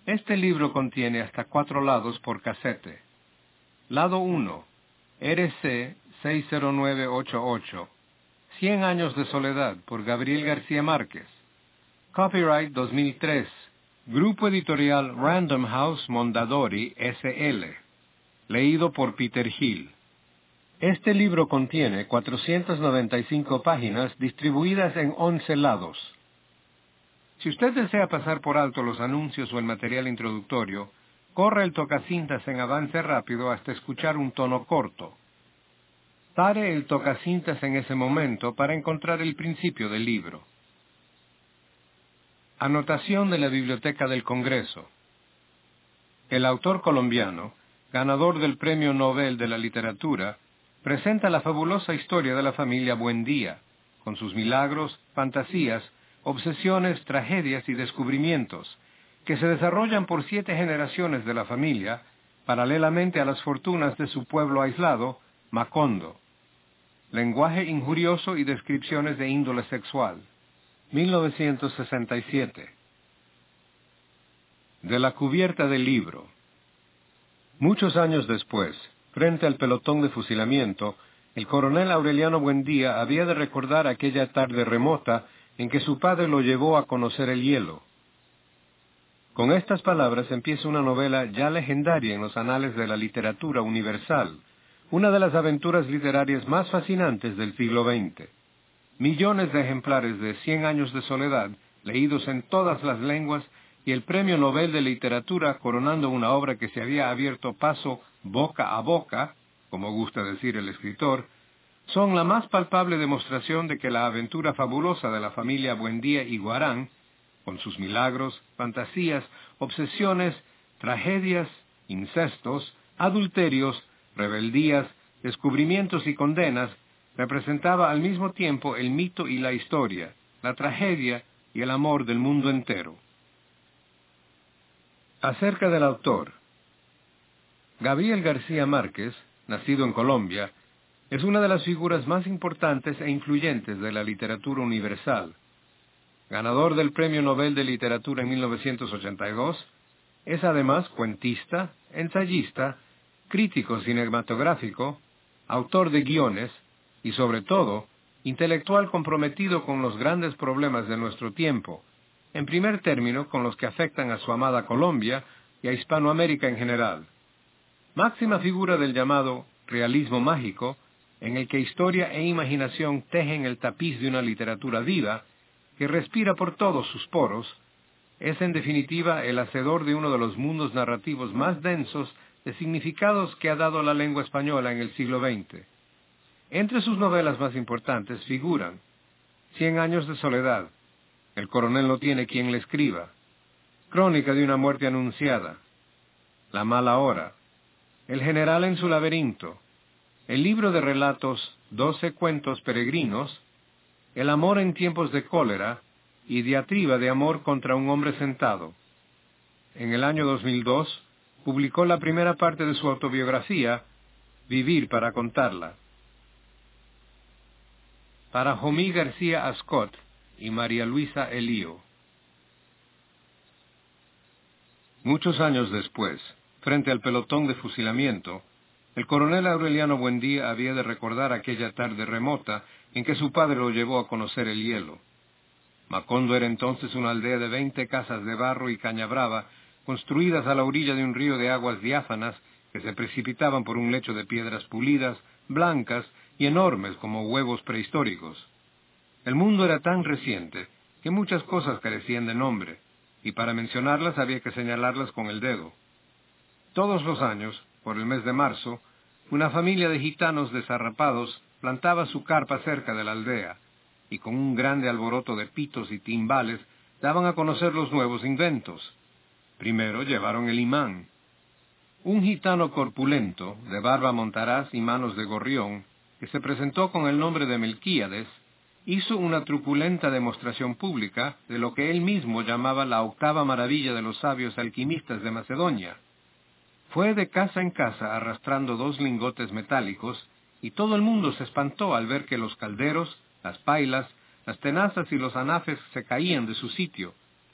Este libro contiene hasta 4 lados por casete. Lado 1, RC 60988, 100 años de soledad, por Gabriel García Márquez. Copyright 2003, Grupo Editorial Random House Mondadori, S.L. Leído por Peter Hill. Este libro contiene 495 páginas distribuidas en 11 lados. Si usted desea pasar por alto los anuncios o el material introductorio, corra el tocacintas en avance rápido hasta escuchar un tono corto. Pare el tocacintas en ese momento para encontrar el principio del libro. Anotación de la Biblioteca del Congreso. El autor colombiano, ganador del Premio Nobel de la Literatura, presenta la fabulosa historia de la familia Buendía, con sus milagros, fantasías, obsesiones, tragedias y descubrimientos, que se desarrollan por 7 generaciones de la familia, paralelamente a las fortunas de su pueblo aislado, Macondo. Lenguaje injurioso y descripciones de índole sexual. 1967. De la cubierta del libro. Muchos años después, frente al pelotón de fusilamiento, el coronel Aureliano Buendía había de recordar aquella tarde remota en que su padre lo llevó a conocer el hielo. Con estas palabras empieza una novela ya legendaria en los anales de la literatura universal, una de las aventuras literarias más fascinantes del siglo XX. Millones de ejemplares de 100 años de soledad, leídos en todas las lenguas, y el Premio Nobel de Literatura coronando una obra que se había abierto paso boca a boca, como gusta decir el escritor, son la más palpable demostración de que la aventura fabulosa de la familia Buendía y Guarán, con sus milagros, fantasías, obsesiones, tragedias, incestos, adulterios, rebeldías, descubrimientos y condenas, representaba al mismo tiempo el mito y la historia, la tragedia y el amor del mundo entero. Acerca del autor. Gabriel García Márquez, nacido en Colombia, es una de las figuras más importantes e influyentes de la literatura universal. Ganador del Premio Nobel de Literatura en 1982, es además cuentista, ensayista, crítico cinematográfico, autor de guiones y, sobre todo, intelectual comprometido con los grandes problemas de nuestro tiempo, en primer término con los que afectan a su amada Colombia y a Hispanoamérica en general. Máxima figura del llamado realismo mágico, en el que historia e imaginación tejen el tapiz de una literatura viva, que respira por todos sus poros, es en definitiva el hacedor de uno de los mundos narrativos más densos de significados que ha dado la lengua española en el siglo XX. Entre sus novelas más importantes figuran 100 años de soledad, El coronel no tiene quien le escriba, Crónica de una muerte anunciada, La mala hora, El general en su laberinto, el libro de relatos 12 cuentos peregrinos, El amor en tiempos de cólera y Diatriba de amor contra un hombre sentado. En el año 2002, publicó la primera parte de su autobiografía, Vivir para contarla. Para Jomí García Ascot y María Luisa Elío. Muchos años después, frente al pelotón de fusilamiento, el coronel Aureliano Buendía había de recordar aquella tarde remota en que su padre lo llevó a conocer el hielo. Macondo era entonces una aldea de 20 casas de barro y caña brava, construidas a la orilla de un río de aguas diáfanas que se precipitaban por un lecho de piedras pulidas, blancas y enormes como huevos prehistóricos. El mundo era tan reciente que muchas cosas carecían de nombre, y para mencionarlas había que señalarlas con el dedo. Todos los años, por el mes de marzo, una familia de gitanos desarrapados plantaba su carpa cerca de la aldea, y con un grande alboroto de pitos y timbales daban a conocer los nuevos inventos. Primero llevaron el imán. Un gitano corpulento, de barba montaraz y manos de gorrión, que se presentó con el nombre de Melquíades, hizo una truculenta demostración pública de lo que él mismo llamaba la octava maravilla de los sabios alquimistas de Macedonia. Fue de casa en casa arrastrando 2 lingotes metálicos, y todo el mundo se espantó al ver que los calderos, las pailas, las tenazas y los anafes se caían de su sitio.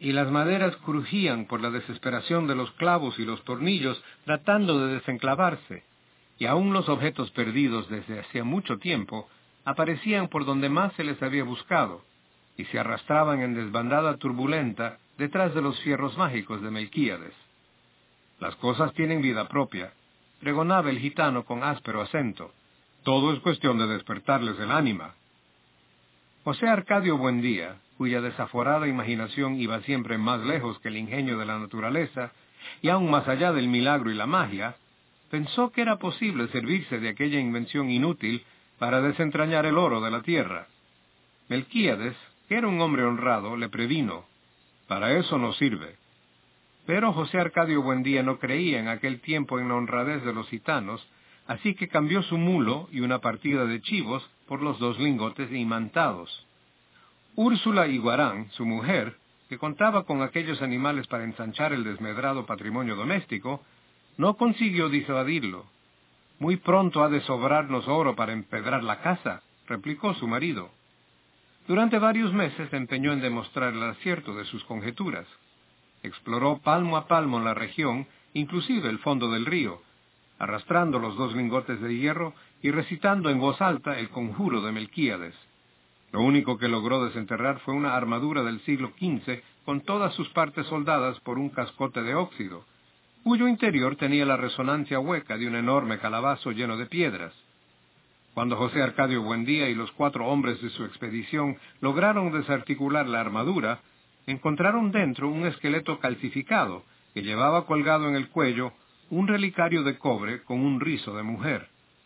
y las maderas crujían por la desesperación de los clavos y los tornillos tratando de desenclavarse, y aún los objetos perdidos desde hacía mucho tiempo aparecían por donde más se les había buscado, y se arrastraban en desbandada turbulenta detrás de los fierros mágicos de Melquíades. Las cosas tienen vida propia, pregonaba el gitano con áspero acento. Todo es cuestión de despertarles el ánima. José Arcadio Buendía, cuya desaforada imaginación iba siempre más lejos que el ingenio de la naturaleza, y aún más allá del milagro y la magia, pensó que era posible servirse de aquella invención inútil para desentrañar el oro de la tierra. Melquíades, que era un hombre honrado, le previno: para eso no sirve. Pero José Arcadio Buendía no creía en aquel tiempo en la honradez de los gitanos, así que cambió su mulo y una partida de chivos por los 2 lingotes imantados. Úrsula Iguarán, su mujer, que contaba con aquellos animales para ensanchar el desmedrado patrimonio doméstico, no consiguió disuadirlo. Muy pronto ha de sobrarnos oro para empedrar la casa, replicó su marido. Durante varios meses se empeñó en demostrar el acierto de sus conjeturas. Exploró palmo a palmo la región, inclusive el fondo del río, arrastrando los 2 lingotes de hierro y recitando en voz alta el conjuro de Melquíades. Lo único que logró desenterrar fue una armadura del siglo XV con todas sus partes soldadas por un cascote de óxido, cuyo interior tenía la resonancia hueca de un enorme calabazo lleno de piedras. Cuando José Arcadio Buendía y los 4 hombres de su expedición lograron desarticular la armadura, encontraron dentro un esqueleto calcificado que llevaba colgado en el cuello un relicario de cobre con un rizo de mujer.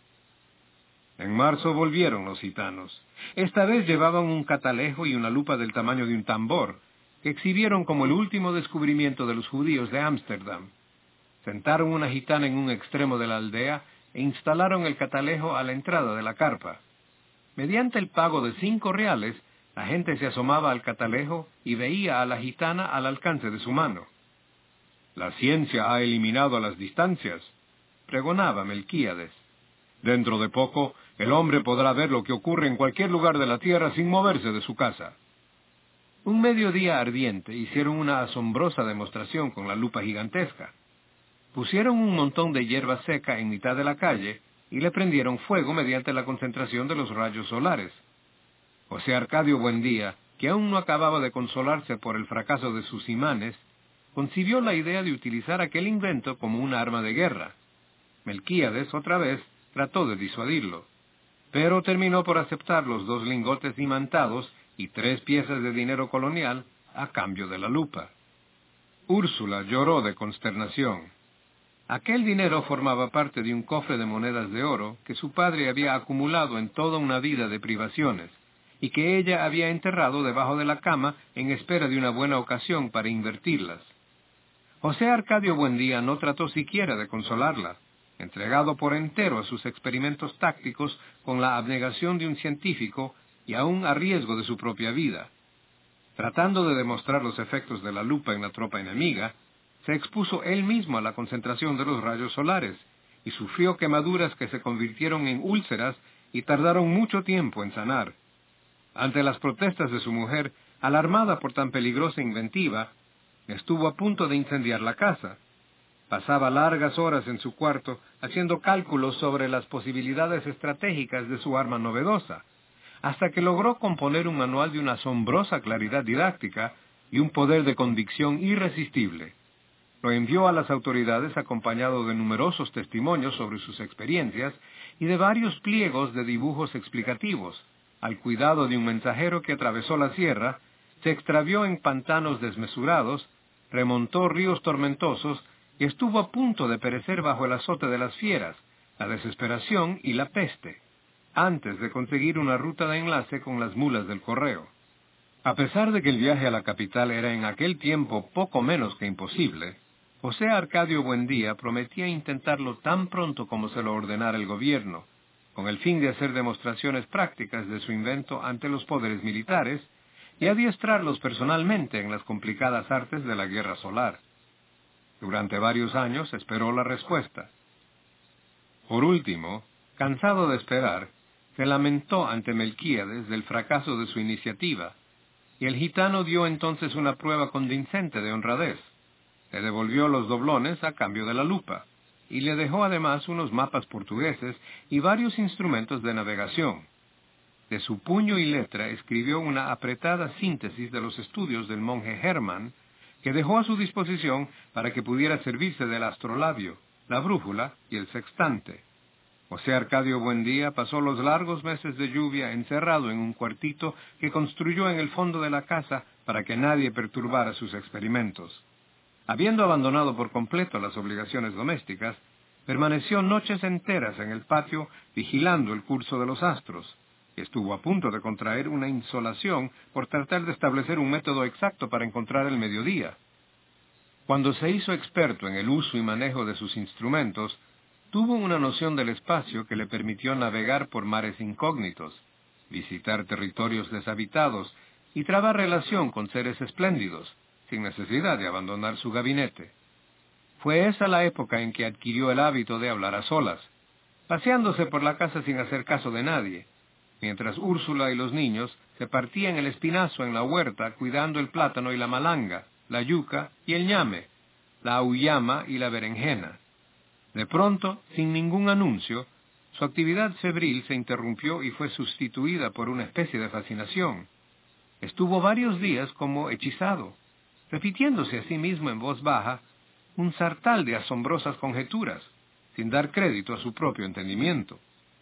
En marzo volvieron los gitanos. Esta vez llevaban un catalejo y una lupa del tamaño de un tambor, que exhibieron como el último descubrimiento de los judíos de Ámsterdam. Sentaron una gitana en un extremo de la aldea e instalaron el catalejo a la entrada de la carpa. Mediante el pago de 5 reales, la gente se asomaba al catalejo y veía a la gitana al alcance de su mano. La ciencia ha eliminado las distancias, pregonaba Melquíades. Dentro de poco, el hombre podrá ver lo que ocurre en cualquier lugar de la tierra sin moverse de su casa. Un mediodía ardiente hicieron una asombrosa demostración con la lupa gigantesca. Pusieron un montón de hierba seca en mitad de la calle y le prendieron fuego mediante la concentración de los rayos solares. José Arcadio Buendía, que aún no acababa de consolarse por el fracaso de sus imanes, concibió la idea de utilizar aquel invento como una arma de guerra. Melquíades, otra vez, trató de disuadirlo, pero terminó por aceptar los 2 lingotes imantados y 3 piezas de dinero colonial a cambio de la lupa. Úrsula lloró de consternación. Aquel dinero formaba parte de un cofre de monedas de oro que su padre había acumulado en toda una vida de privaciones, y que ella había enterrado debajo de la cama en espera de una buena ocasión para invertirlas. José Arcadio Buendía no trató siquiera de consolarla, entregado por entero a sus experimentos tácticos con la abnegación de un científico y aún a riesgo de su propia vida. Tratando de demostrar los efectos de la lupa en la tropa enemiga, se expuso él mismo a la concentración de los rayos solares y sufrió quemaduras que se convirtieron en úlceras y tardaron mucho tiempo en sanar. Ante las protestas de su mujer, alarmada por tan peligrosa inventiva, estuvo a punto de incendiar la casa. Pasaba largas horas en su cuarto haciendo cálculos sobre las posibilidades estratégicas de su arma novedosa, hasta que logró componer un manual de una asombrosa claridad didáctica y un poder de convicción irresistible. Lo envió a las autoridades acompañado de numerosos testimonios sobre sus experiencias y de varios pliegos de dibujos explicativos, al cuidado de un mensajero que atravesó la sierra, se extravió en pantanos desmesurados, remontó ríos tormentosos y estuvo a punto de perecer bajo el azote de las fieras, la desesperación y la peste, antes de conseguir una ruta de enlace con las mulas del correo. A pesar de que el viaje a la capital era en aquel tiempo poco menos que imposible, José Arcadio Buendía prometía intentarlo tan pronto como se lo ordenara el gobierno, con el fin de hacer demostraciones prácticas de su invento ante los poderes militares y adiestrarlos personalmente en las complicadas artes de la guerra solar. Durante varios años esperó la respuesta. Por último, cansado de esperar, se lamentó ante Melquíades del fracaso de su iniciativa, y el gitano dio entonces una prueba convincente de honradez. Le devolvió los doblones a cambio de la lupa, y le dejó además unos mapas portugueses y varios instrumentos de navegación. De su puño y letra escribió una apretada síntesis de los estudios del monje Hermann, que dejó a su disposición para que pudiera servirse del astrolabio, la brújula y el sextante. José Arcadio Buendía pasó los largos meses de lluvia encerrado en un cuartito que construyó en el fondo de la casa para que nadie perturbara sus experimentos. Habiendo abandonado por completo las obligaciones domésticas, permaneció noches enteras en el patio vigilando el curso de los astros. Estuvo a punto de contraer una insolación por tratar de establecer un método exacto para encontrar el mediodía. Cuando se hizo experto en el uso y manejo de sus instrumentos, tuvo una noción del espacio que le permitió navegar por mares incógnitos, visitar territorios deshabitados y trabar relación con seres espléndidos, sin necesidad de abandonar su gabinete. Fue esa la época en que adquirió el hábito de hablar a solas, paseándose por la casa sin hacer caso de nadie, mientras Úrsula y los niños se partían el espinazo en la huerta cuidando el plátano y la malanga, la yuca y el ñame, la auyama y la berenjena. De pronto, sin ningún anuncio, su actividad febril se interrumpió y fue sustituida por una especie de fascinación. Estuvo varios días como hechizado, repitiéndose a sí mismo en voz baja un sartal de asombrosas conjeturas, sin dar crédito a su propio entendimiento.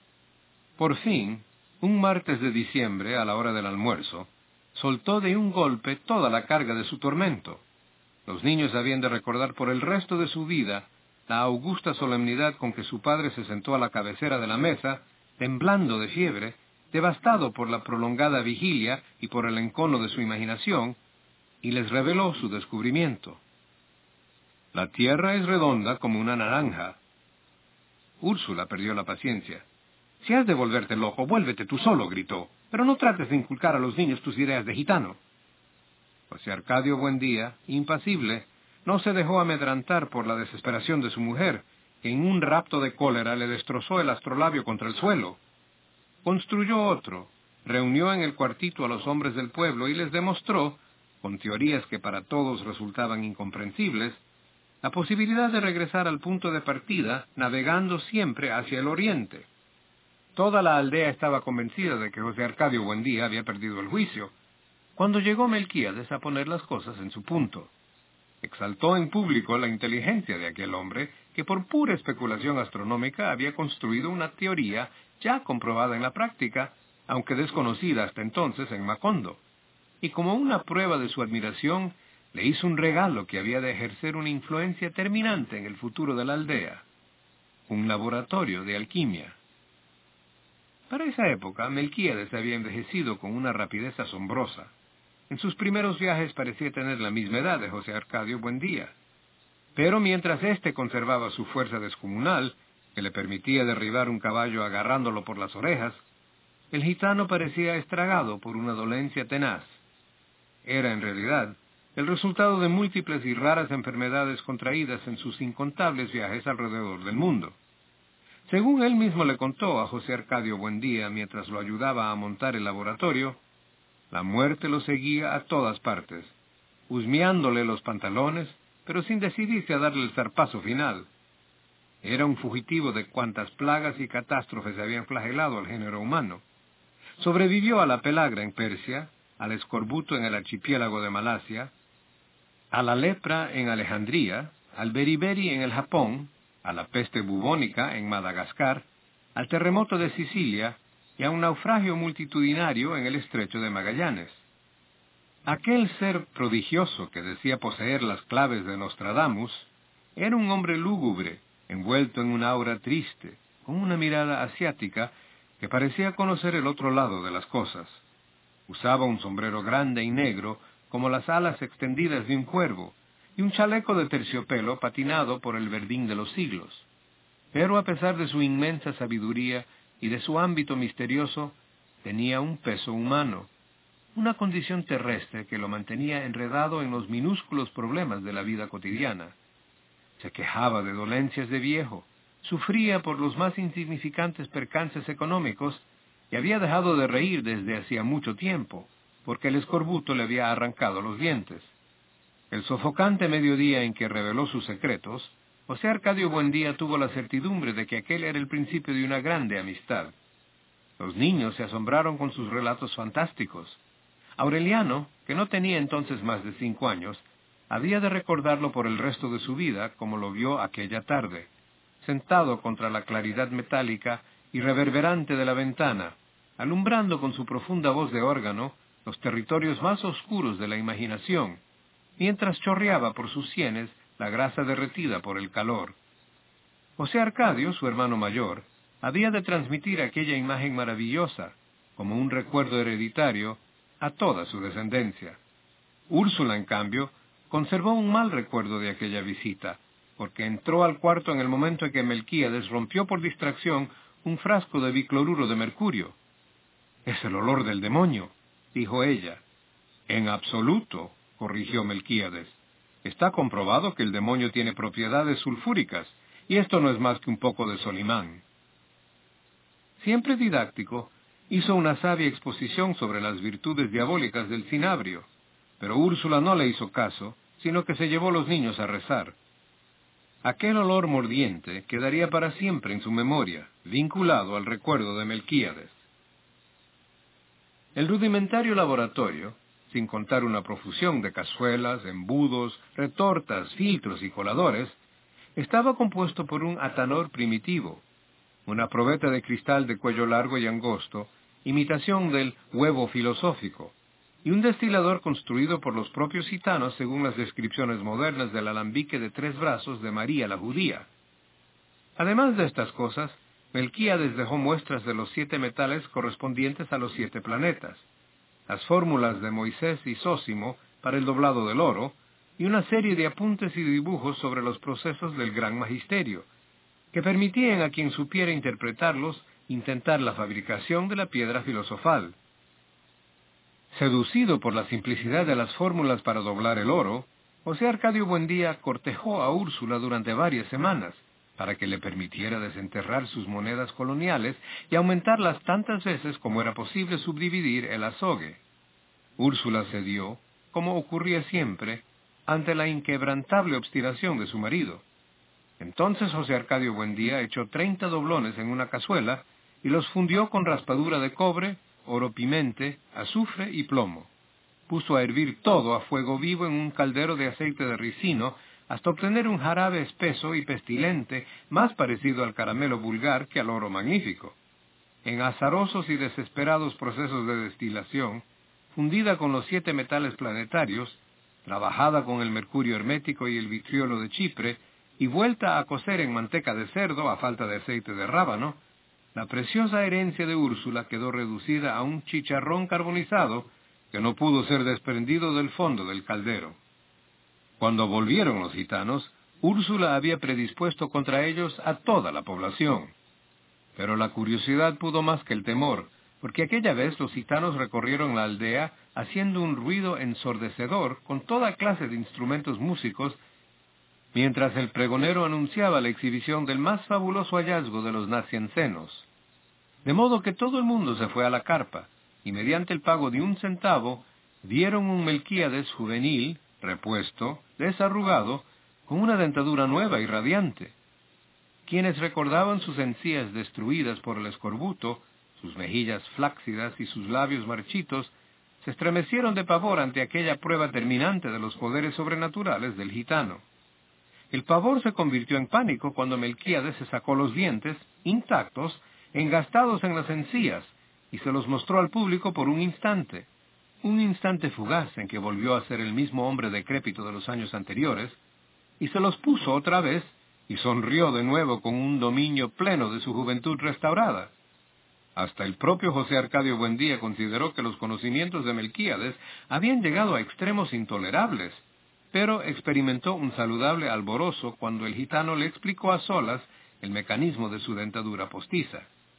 Por fin, un martes de diciembre, a la hora del almuerzo, soltó de un golpe toda la carga de su tormento. Los niños habían de recordar por el resto de su vida la augusta solemnidad con que su padre se sentó a la cabecera de la mesa, temblando de fiebre, devastado por la prolongada vigilia y por el encono de su imaginación, y les reveló su descubrimiento. La tierra es redonda como una naranja. Úrsula perdió la paciencia. Si has de volverte loco, vuélvete tú solo, gritó, pero no trates de inculcar a los niños tus ideas de gitano. José Arcadio Buendía, impasible, no se dejó amedrantar por la desesperación de su mujer, que en un rapto de cólera le destrozó el astrolabio contra el suelo. Construyó otro, reunió en el cuartito a los hombres del pueblo y les demostró, con teorías que para todos resultaban incomprensibles, la posibilidad de regresar al punto de partida navegando siempre hacia el oriente. Toda la aldea estaba convencida de que José Arcadio Buendía había perdido el juicio, cuando llegó Melquíades a poner las cosas en su punto. Exaltó en público la inteligencia de aquel hombre que por pura especulación astronómica había construido una teoría ya comprobada en la práctica, aunque desconocida hasta entonces en Macondo, y como una prueba de su admiración, le hizo un regalo que había de ejercer una influencia terminante en el futuro de la aldea, un laboratorio de alquimia. Para esa época, Melquíades había envejecido con una rapidez asombrosa. En sus primeros viajes parecía tener la misma edad de José Arcadio Buendía. Pero mientras éste conservaba su fuerza descomunal, que le permitía derribar un caballo agarrándolo por las orejas, el gitano parecía estragado por una dolencia tenaz. Era, en realidad, el resultado de múltiples y raras enfermedades contraídas en sus incontables viajes alrededor del mundo. Según él mismo le contó a José Arcadio Buendía mientras lo ayudaba a montar el laboratorio, la muerte lo seguía a todas partes, husmeándole los pantalones, pero sin decidirse a darle el zarpazo final. Era un fugitivo de cuantas plagas y catástrofes habían flagelado al género humano. Sobrevivió a la pelagra en Persia, al escorbuto en el archipiélago de Malasia, a la lepra en Alejandría, al beriberi en el Japón, a la peste bubónica en Madagascar, al terremoto de Sicilia y a un naufragio multitudinario en el estrecho de Magallanes. Aquel ser prodigioso que decía poseer las claves de Nostradamus era un hombre lúgubre, envuelto en una aura triste, con una mirada asiática que parecía conocer el otro lado de las cosas. Usaba un sombrero grande y negro, como las alas extendidas de un cuervo, y un chaleco de terciopelo patinado por el verdín de los siglos. Pero a pesar de su inmensa sabiduría y de su ámbito misterioso, tenía un peso humano, una condición terrestre que lo mantenía enredado en los minúsculos problemas de la vida cotidiana. Se quejaba de dolencias de viejo, sufría por los más insignificantes percances económicos y había dejado de reír desde hacía mucho tiempo, porque el escorbuto le había arrancado los dientes. El sofocante mediodía en que reveló sus secretos, José Arcadio Buendía tuvo la certidumbre de que aquel era el principio de una grande amistad. Los niños se asombraron con sus relatos fantásticos. Aureliano, que no tenía entonces más de 5 años, había de recordarlo por el resto de su vida como lo vio aquella tarde, sentado contra la claridad metálica y reverberante de la ventana, alumbrando con su profunda voz de órgano los territorios más oscuros de la imaginación, mientras chorreaba por sus sienes la grasa derretida por el calor. José Arcadio, su hermano mayor, había de transmitir aquella imagen maravillosa, como un recuerdo hereditario, a toda su descendencia. Úrsula, en cambio, conservó un mal recuerdo de aquella visita, porque entró al cuarto en el momento en que Melquíades rompió por distracción un frasco de bicloruro de mercurio. «Es el olor del demonio», dijo ella. «En absoluto», corrigió Melquíades. «Está comprobado que el demonio tiene propiedades sulfúricas, y esto no es más que un poco de Solimán». Siempre didáctico, hizo una sabia exposición sobre las virtudes diabólicas del cinabrio, pero Úrsula no le hizo caso, sino que se llevó los niños a rezar. Aquel olor mordiente quedaría para siempre en su memoria, vinculado al recuerdo de Melquíades. El rudimentario laboratorio, sin contar una profusión de cazuelas, embudos, retortas, filtros y coladores, estaba compuesto por un atanor primitivo, una probeta de cristal de cuello largo y angosto, imitación del huevo filosófico, y un destilador construido por los propios gitanos según las descripciones modernas del alambique de 3 brazos de María la judía. Además de estas cosas, Melquíades dejó muestras de los 7 metales correspondientes a los 7 planetas, las fórmulas de Moisés y Zósimo para el doblado del oro, y una serie de apuntes y dibujos sobre los procesos del gran magisterio, que permitían a quien supiera interpretarlos intentar la fabricación de la piedra filosofal. Seducido por la simplicidad de las fórmulas para doblar el oro, José Arcadio Buendía cortejó a Úrsula durante varias semanas, para que le permitiera desenterrar sus monedas coloniales y aumentarlas tantas veces como era posible subdividir el azogue. Úrsula cedió, como ocurría siempre, ante la inquebrantable obstinación de su marido. Entonces José Arcadio Buendía echó 30 doblones en una cazuela y los fundió con raspadura de cobre, oro pimente, azufre y plomo. Puso a hervir todo a fuego vivo en un caldero de aceite de ricino hasta obtener un jarabe espeso y pestilente más parecido al caramelo vulgar que al oro magnífico. En azarosos y desesperados procesos de destilación, fundida con los 7 metales planetarios, trabajada con el mercurio hermético y el vitriolo de Chipre, y vuelta a cocer en manteca de cerdo a falta de aceite de rábano, la preciosa herencia de Úrsula quedó reducida a un chicharrón carbonizado que no pudo ser desprendido del fondo del caldero. Cuando volvieron los gitanos, Úrsula había predispuesto contra ellos a toda la población. Pero la curiosidad pudo más que el temor, porque aquella vez los gitanos recorrieron la aldea haciendo un ruido ensordecedor con toda clase de instrumentos músicos, mientras el pregonero anunciaba la exhibición del más fabuloso hallazgo de los naciencenos. De modo que todo el mundo se fue a la carpa, y mediante el pago de 1 centavo, dieron un Melquíades juvenil, repuesto, desarrugado, con una dentadura nueva y radiante. Quienes recordaban sus encías destruidas por el escorbuto, sus mejillas flácidas y sus labios marchitos, se estremecieron de pavor ante aquella prueba terminante de los poderes sobrenaturales del gitano. El pavor se convirtió en pánico cuando Melquíades se sacó los dientes, intactos, engastados en las encías, y se los mostró al público por un instante fugaz en que volvió a ser el mismo hombre decrépito de los años anteriores, y se los puso otra vez, y sonrió de nuevo con un dominio pleno de su juventud restaurada. Hasta el propio José Arcadio Buendía consideró que los conocimientos de Melquíades habían llegado a extremos intolerables, pero experimentó un saludable alborozo cuando el gitano le explicó a solas el mecanismo de su dentadura postiza.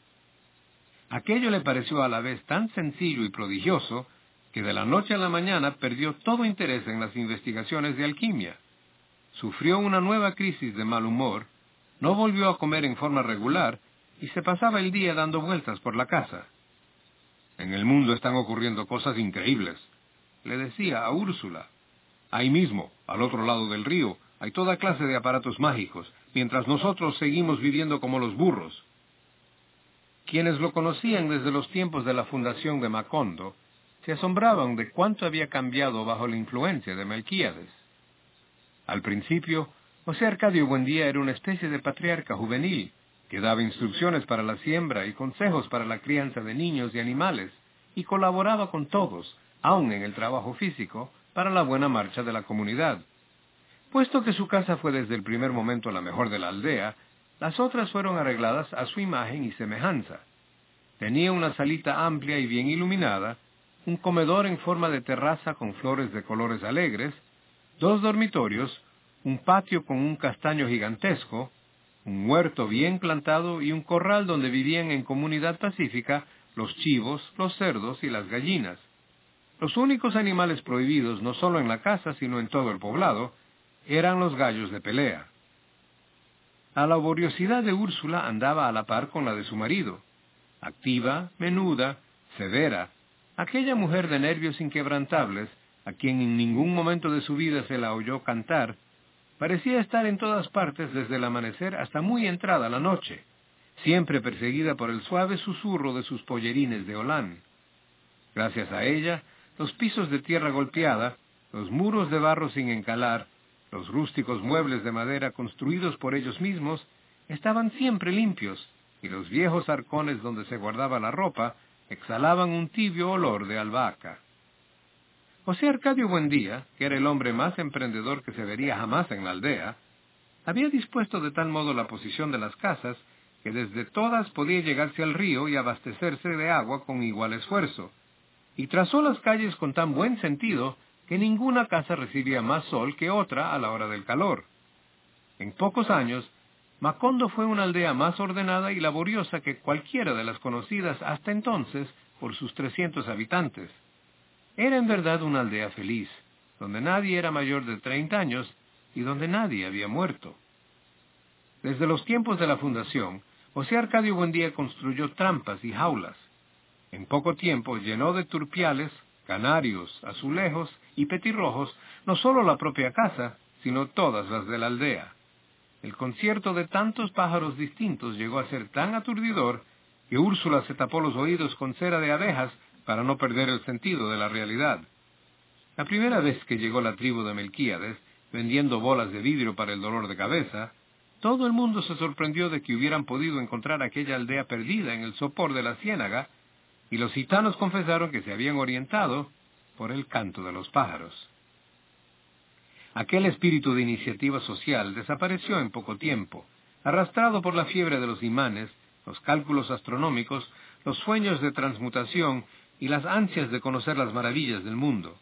Aquello le pareció a la vez tan sencillo y prodigioso que de la noche a la mañana perdió todo interés en las investigaciones de alquimia. Sufrió una nueva crisis de mal humor, no volvió a comer en forma regular y se pasaba el día dando vueltas por la casa. En el mundo están ocurriendo cosas increíbles, le decía a Úrsula. Ahí mismo, al otro lado del río, hay toda clase de aparatos mágicos, mientras nosotros seguimos viviendo como los burros. Quienes lo conocían desde los tiempos de la fundación de Macondo se asombraban de cuánto había cambiado bajo la influencia de Melquíades. Al principio, José Arcadio Buendía era una especie de patriarca juvenil, que daba instrucciones para la siembra y consejos para la crianza de niños y animales, y colaboraba con todos, aun en el trabajo físico, para la buena marcha de la comunidad. Puesto que su casa fue desde el primer momento la mejor de la aldea, las otras fueron arregladas a su imagen y semejanza. Tenía una salita amplia y bien iluminada, un comedor en forma de terraza con flores de colores alegres, 2 dormitorios, un patio con un castaño gigantesco, un huerto bien plantado y un corral donde vivían en comunidad pacífica los chivos, los cerdos y las gallinas. Los únicos animales prohibidos, no solo en la casa, sino en todo el poblado, eran los gallos de pelea. La laboriosidad de Úrsula andaba a la par con la de su marido. Activa, menuda, severa, aquella mujer de nervios inquebrantables, a quien en ningún momento de su vida se la oyó cantar, parecía estar en todas partes desde el amanecer hasta muy entrada la noche, siempre perseguida por el suave susurro de sus pollerines de holán. Gracias a ella, los pisos de tierra golpeada, los muros de barro sin encalar, los rústicos muebles de madera construidos por ellos mismos, estaban siempre limpios, y los viejos arcones donde se guardaba la ropa exhalaban un tibio olor de albahaca. José Arcadio Buendía, que era el hombre más emprendedor que se vería jamás en la aldea, había dispuesto de tal modo la posición de las casas que desde todas podía llegarse al río y abastecerse de agua con igual esfuerzo, y trazó las calles con tan buen sentido que ninguna casa recibía más sol que otra a la hora del calor. En pocos años, Macondo fue una aldea más ordenada y laboriosa que cualquiera de las conocidas hasta entonces por sus 300 habitantes. Era en verdad una aldea feliz, donde nadie era mayor de 30 años y donde nadie había muerto. Desde los tiempos de la fundación, José Arcadio Buendía construyó trampas y jaulas. En poco tiempo llenó de turpiales, canarios, azulejos y petirrojos no solo la propia casa, sino todas las de la aldea. El concierto de tantos pájaros distintos llegó a ser tan aturdidor que Úrsula se tapó los oídos con cera de abejas para no perder el sentido de la realidad. La primera vez que llegó la tribu de Melquíades, vendiendo bolas de vidrio para el dolor de cabeza, todo el mundo se sorprendió de que hubieran podido encontrar aquella aldea perdida en el sopor de la ciénaga, y los gitanos confesaron que se habían orientado por el canto de los pájaros. Aquel espíritu de iniciativa social desapareció en poco tiempo, arrastrado por la fiebre de los imanes, los cálculos astronómicos, los sueños de transmutación y las ansias de conocer las maravillas del mundo.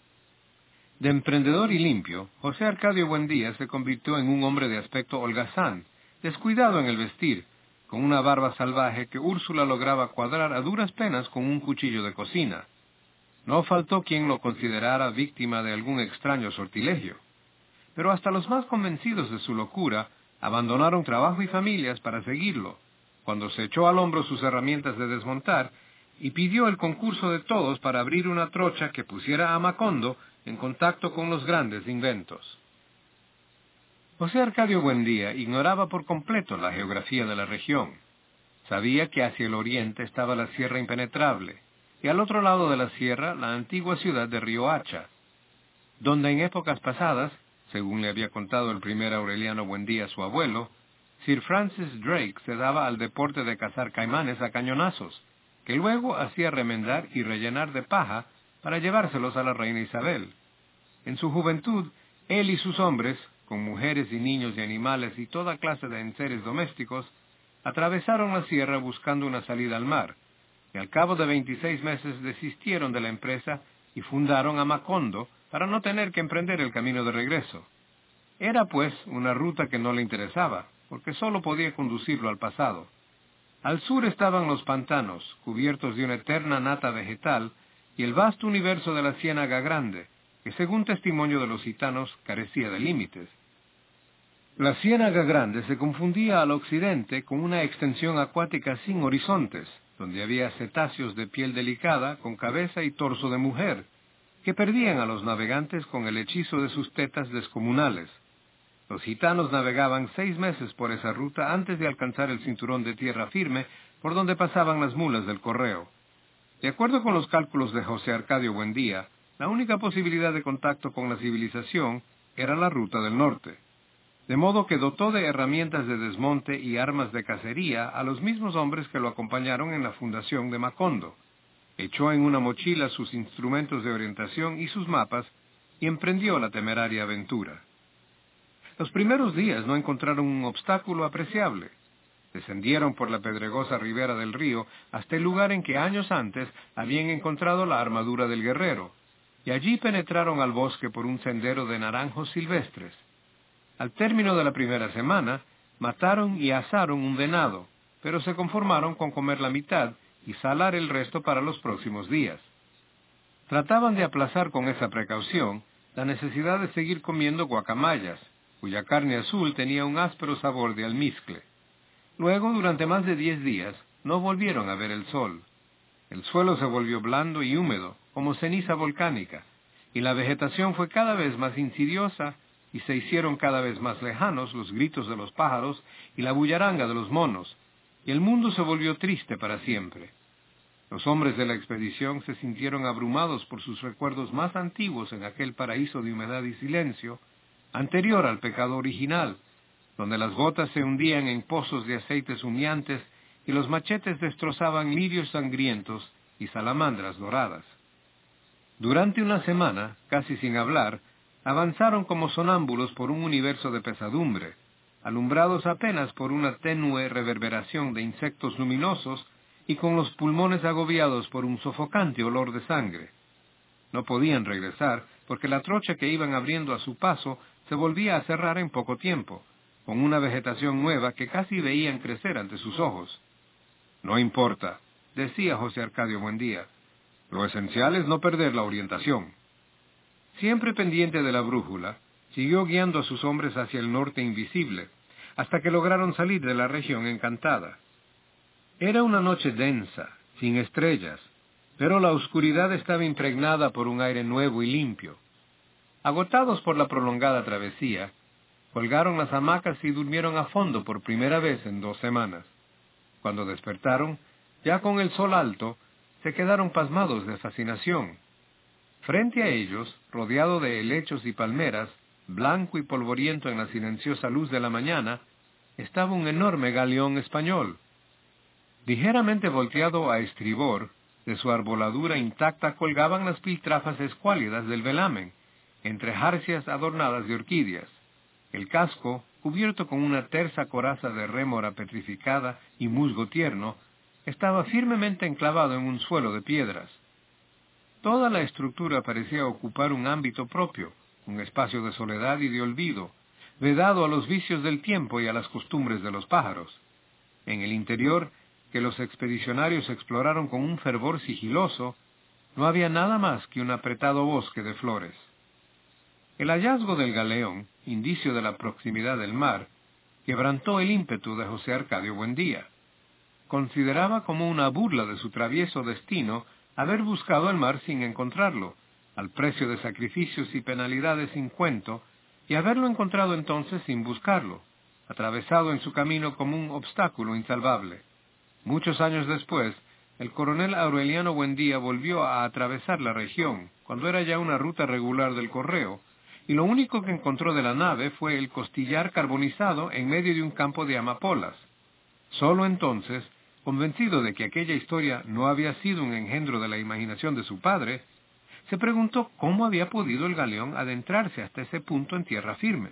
De emprendedor y limpio, José Arcadio Buendía se convirtió en un hombre de aspecto holgazán, descuidado en el vestir, con una barba salvaje que Úrsula lograba cuadrar a duras penas con un cuchillo de cocina. No faltó quien lo considerara víctima de algún extraño sortilegio. Pero hasta los más convencidos de su locura abandonaron trabajo y familias para seguirlo, cuando se echó al hombro sus herramientas de desmontar y pidió el concurso de todos para abrir una trocha que pusiera a Macondo en contacto con los grandes inventos. José Arcadio Buendía ignoraba por completo la geografía de la región. Sabía que hacia el oriente estaba la Sierra Impenetrable, y al otro lado de la sierra la antigua ciudad de Riohacha, donde en épocas pasadas, según le había contado el primer Aureliano Buendía a su abuelo, Sir Francis Drake se daba al deporte de cazar caimanes a cañonazos, que luego hacía remendar y rellenar de paja para llevárselos a la reina Isabel. En su juventud, él y sus hombres, con mujeres y niños y animales y toda clase de enseres domésticos, atravesaron la sierra buscando una salida al mar, y al cabo de 26 meses desistieron de la empresa y fundaron a Macondo para no tener que emprender el camino de regreso. Era, pues, una ruta que no le interesaba, porque sólo podía conducirlo al pasado. Al sur estaban los pantanos, cubiertos de una eterna nata vegetal, y el vasto universo de la Ciénaga Grande, que según testimonio de los gitanos carecía de límites. La Ciénaga Grande se confundía al occidente con una extensión acuática sin horizontes, donde había cetáceos de piel delicada, con cabeza y torso de mujer, que perdían a los navegantes con el hechizo de sus tetas descomunales. Los gitanos navegaban 6 meses por esa ruta antes de alcanzar el cinturón de tierra firme por donde pasaban las mulas del correo. De acuerdo con los cálculos de José Arcadio Buendía, la única posibilidad de contacto con la civilización era la ruta del norte. De modo que dotó de herramientas de desmonte y armas de cacería a los mismos hombres que lo acompañaron en la fundación de Macondo. Echó en una mochila sus instrumentos de orientación y sus mapas y emprendió la temeraria aventura. Los primeros días no encontraron un obstáculo apreciable. Descendieron por la pedregosa ribera del río hasta el lugar en que años antes habían encontrado la armadura del guerrero, y allí penetraron al bosque por un sendero de naranjos silvestres. Al término de la primera semana, mataron y asaron un venado, pero se conformaron con comer la mitad y salar el resto para los próximos días. Trataban de aplazar con esa precaución la necesidad de seguir comiendo guacamayas, cuya carne azul tenía un áspero sabor de almizcle. Luego, durante más de 10 días, no volvieron a ver el sol. El suelo se volvió blando y húmedo, como ceniza volcánica, y la vegetación fue cada vez más insidiosa, y se hicieron cada vez más lejanos los gritos de los pájaros y la bullaranga de los monos, y el mundo se volvió triste para siempre. Los hombres de la expedición se sintieron abrumados por sus recuerdos más antiguos en aquel paraíso de humedad y silencio, anterior al pecado original, donde las gotas se hundían en pozos de aceites humeantes y los machetes destrozaban lirios sangrientos y salamandras doradas. Durante una semana, casi sin hablar, avanzaron como sonámbulos por un universo de pesadumbre, alumbrados apenas por una tenue reverberación de insectos luminosos y con los pulmones agobiados por un sofocante olor de sangre. No podían regresar, porque la trocha que iban abriendo a su paso se volvía a cerrar en poco tiempo, con una vegetación nueva que casi veían crecer ante sus ojos. «No importa», decía José Arcadio Buendía, «lo esencial es no perder la orientación». Siempre pendiente de la brújula, siguió guiando a sus hombres hacia el norte invisible, hasta que lograron salir de la región encantada. Era una noche densa, sin estrellas, pero la oscuridad estaba impregnada por un aire nuevo y limpio. Agotados por la prolongada travesía, colgaron las hamacas y durmieron a fondo por primera vez en 2 semanas. Cuando despertaron, ya con el sol alto, se quedaron pasmados de fascinación. Frente a ellos, rodeado de helechos y palmeras, blanco y polvoriento en la silenciosa luz de la mañana, estaba un enorme galeón español. Ligeramente volteado a estribor, de su arboladura intacta colgaban las piltrafas escuálidas del velamen, entre jarcias adornadas de orquídeas. El casco, cubierto con una tersa coraza de rémora petrificada y musgo tierno, estaba firmemente enclavado en un suelo de piedras. Toda la estructura parecía ocupar un ámbito propio, un espacio de soledad y de olvido, vedado a los vicios del tiempo y a las costumbres de los pájaros. En el interior, que los expedicionarios exploraron con un fervor sigiloso, no había nada más que un apretado bosque de flores. El hallazgo del galeón, indicio de la proximidad del mar, quebrantó el ímpetu de José Arcadio Buendía. Consideraba como una burla de su travieso destino haber buscado el mar sin encontrarlo, al precio de sacrificios y penalidades sin cuento, y haberlo encontrado entonces sin buscarlo, atravesado en su camino como un obstáculo insalvable. Muchos años después, el coronel Aureliano Buendía volvió a atravesar la región, cuando era ya una ruta regular del correo, y lo único que encontró de la nave fue el costillar carbonizado en medio de un campo de amapolas. Solo entonces, convencido de que aquella historia no había sido un engendro de la imaginación de su padre, se preguntó cómo había podido el galeón adentrarse hasta ese punto en tierra firme.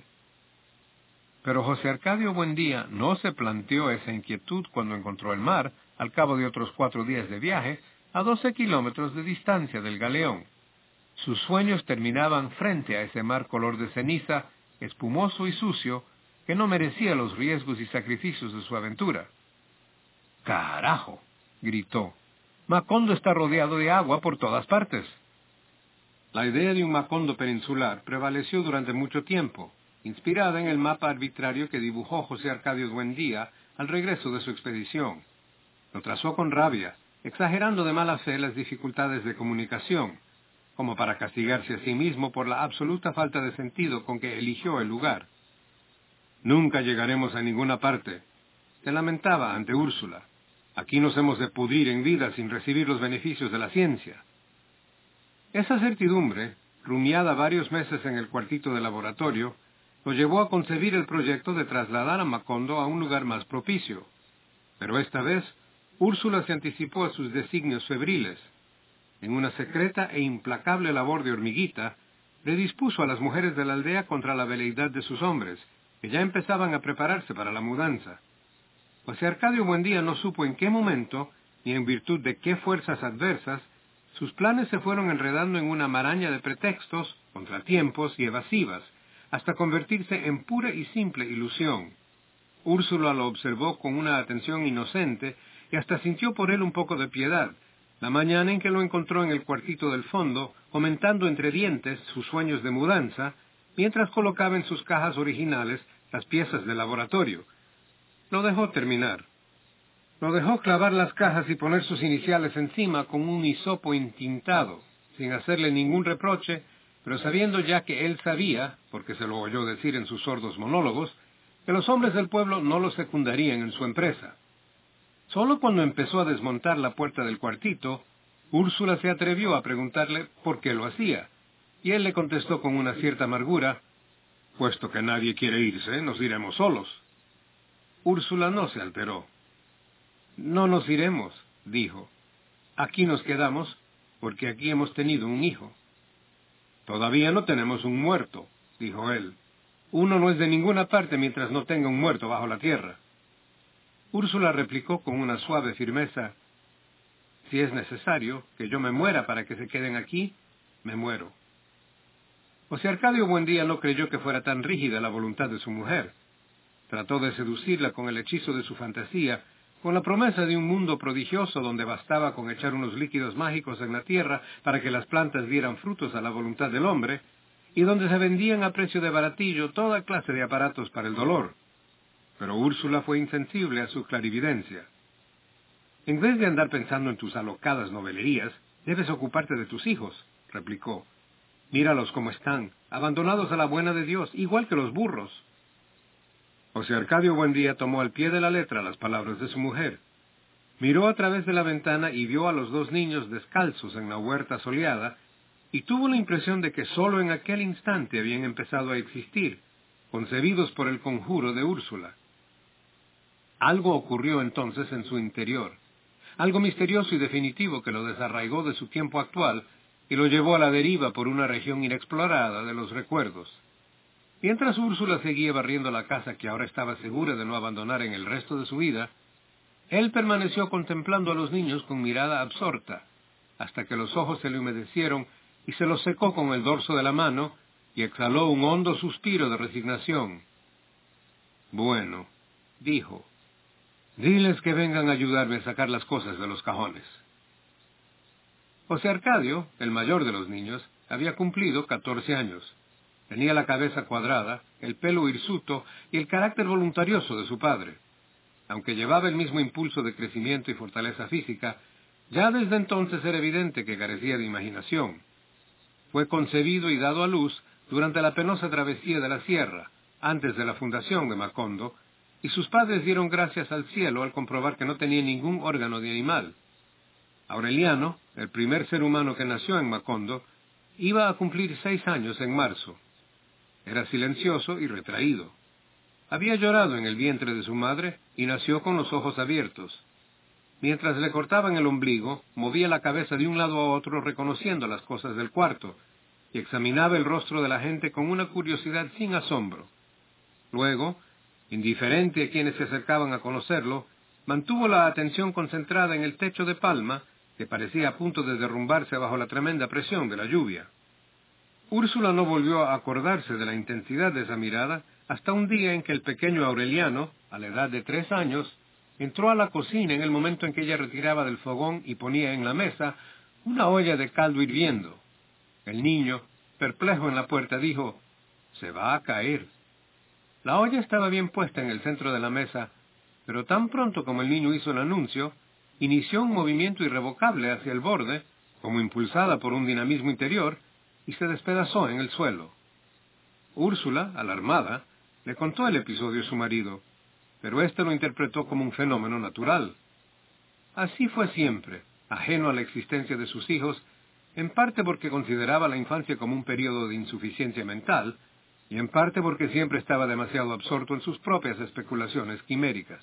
Pero José Arcadio Buendía no se planteó esa inquietud cuando encontró el mar, al cabo de otros 4 días de viaje, a 12 kilómetros de distancia del galeón. Sus sueños terminaban frente a ese mar color de ceniza, espumoso y sucio, que no merecía los riesgos y sacrificios de su aventura. «¡Carajo!», gritó. «Macondo está rodeado de agua por todas partes». La idea de un Macondo peninsular prevaleció durante mucho tiempo, inspirada en el mapa arbitrario que dibujó José Arcadio Buendía al regreso de su expedición. Lo trazó con rabia, exagerando de mala fe las dificultades de comunicación, como para castigarse a sí mismo por la absoluta falta de sentido con que eligió el lugar. «Nunca llegaremos a ninguna parte», se lamentaba ante Úrsula. «Aquí nos hemos de pudrir en vida sin recibir los beneficios de la ciencia». Esa certidumbre, rumiada varios meses en el cuartito de laboratorio, lo llevó a concebir el proyecto de trasladar a Macondo a un lugar más propicio. Pero esta vez, Úrsula se anticipó a sus designios febriles. En una secreta e implacable labor de hormiguita, le dispuso a las mujeres de la aldea contra la veleidad de sus hombres, que ya empezaban a prepararse para la mudanza. José Arcadio Buendía no supo en qué momento, ni en virtud de qué fuerzas adversas, sus planes se fueron enredando en una maraña de pretextos, contratiempos y evasivas, hasta convertirse en pura y simple ilusión. Úrsula lo observó con una atención inocente y hasta sintió por él un poco de piedad, la mañana en que lo encontró en el cuartito del fondo, comentando entre dientes sus sueños de mudanza, mientras colocaba en sus cajas originales las piezas del laboratorio. Lo dejó terminar. Lo dejó clavar las cajas y poner sus iniciales encima con un hisopo intintado, sin hacerle ningún reproche, pero sabiendo ya que él sabía, porque se lo oyó decir en sus sordos monólogos, que los hombres del pueblo no lo secundarían en su empresa. Solo cuando empezó a desmontar la puerta del cuartito, Úrsula se atrevió a preguntarle por qué lo hacía, y él le contestó con una cierta amargura: «Puesto que nadie quiere irse, nos iremos solos». Úrsula no se alteró. «No nos iremos», dijo. «Aquí nos quedamos, porque aquí hemos tenido un hijo». «Todavía no tenemos un muerto», dijo él. «Uno no es de ninguna parte mientras no tenga un muerto bajo la tierra». Úrsula replicó con una suave firmeza: «Si es necesario que yo me muera para que se queden aquí, me muero». José Arcadio Buendía no creyó que fuera tan rígida la voluntad de su mujer. Trató de seducirla con el hechizo de su fantasía, con la promesa de un mundo prodigioso donde bastaba con echar unos líquidos mágicos en la tierra para que las plantas dieran frutos a la voluntad del hombre, y donde se vendían a precio de baratillo toda clase de aparatos para el dolor. Pero Úrsula fue insensible a su clarividencia. «En vez de andar pensando en tus alocadas novelerías, debes ocuparte de tus hijos», replicó. «Míralos como están, abandonados a la buena de Dios, igual que los burros». José Arcadio Buendía tomó al pie de la letra las palabras de su mujer. Miró a través de la ventana y vio a los dos niños descalzos en la huerta soleada, y tuvo la impresión de que sólo en aquel instante habían empezado a existir, concebidos por el conjuro de Úrsula. Algo ocurrió entonces en su interior, algo misterioso y definitivo que lo desarraigó de su tiempo actual y lo llevó a la deriva por una región inexplorada de los recuerdos. Mientras Úrsula seguía barriendo la casa que ahora estaba segura de no abandonar en el resto de su vida, él permaneció contemplando a los niños con mirada absorta, hasta que los ojos se le humedecieron y se los secó con el dorso de la mano y exhaló un hondo suspiro de resignación. «Bueno», dijo, «diles que vengan a ayudarme a sacar las cosas de los cajones». José Arcadio, el mayor de los niños, había cumplido 14 años. Tenía la cabeza cuadrada, el pelo hirsuto y el carácter voluntarioso de su padre. Aunque llevaba el mismo impulso de crecimiento y fortaleza física, ya desde entonces era evidente que carecía de imaginación. Fue concebido y dado a luz durante la penosa travesía de la sierra, antes de la fundación de Macondo, y sus padres dieron gracias al cielo al comprobar que no tenía ningún órgano de animal. Aureliano, el primer ser humano que nació en Macondo, iba a cumplir 6 años en marzo. Era silencioso y retraído. Había llorado en el vientre de su madre y nació con los ojos abiertos. Mientras le cortaban el ombligo, movía la cabeza de un lado a otro reconociendo las cosas del cuarto, y examinaba el rostro de la gente con una curiosidad sin asombro. Luego, indiferente a quienes se acercaban a conocerlo, mantuvo la atención concentrada en el techo de palma, que parecía a punto de derrumbarse bajo la tremenda presión de la lluvia. Úrsula no volvió a acordarse de la intensidad de esa mirada hasta un día en que el pequeño Aureliano, a la edad de 3 años, entró a la cocina en el momento en que ella retiraba del fogón y ponía en la mesa una olla de caldo hirviendo. El niño, perplejo en la puerta, dijo: «Se va a caer». La olla estaba bien puesta en el centro de la mesa, pero tan pronto como el niño hizo el anuncio, inició un movimiento irrevocable hacia el borde, como impulsada por un dinamismo interior, y se despedazó en el suelo. Úrsula, alarmada, le contó el episodio a su marido, pero éste lo interpretó como un fenómeno natural. Así fue siempre, ajeno a la existencia de sus hijos, en parte porque consideraba la infancia como un periodo de insuficiencia mental, y en parte porque siempre estaba demasiado absorto en sus propias especulaciones quiméricas.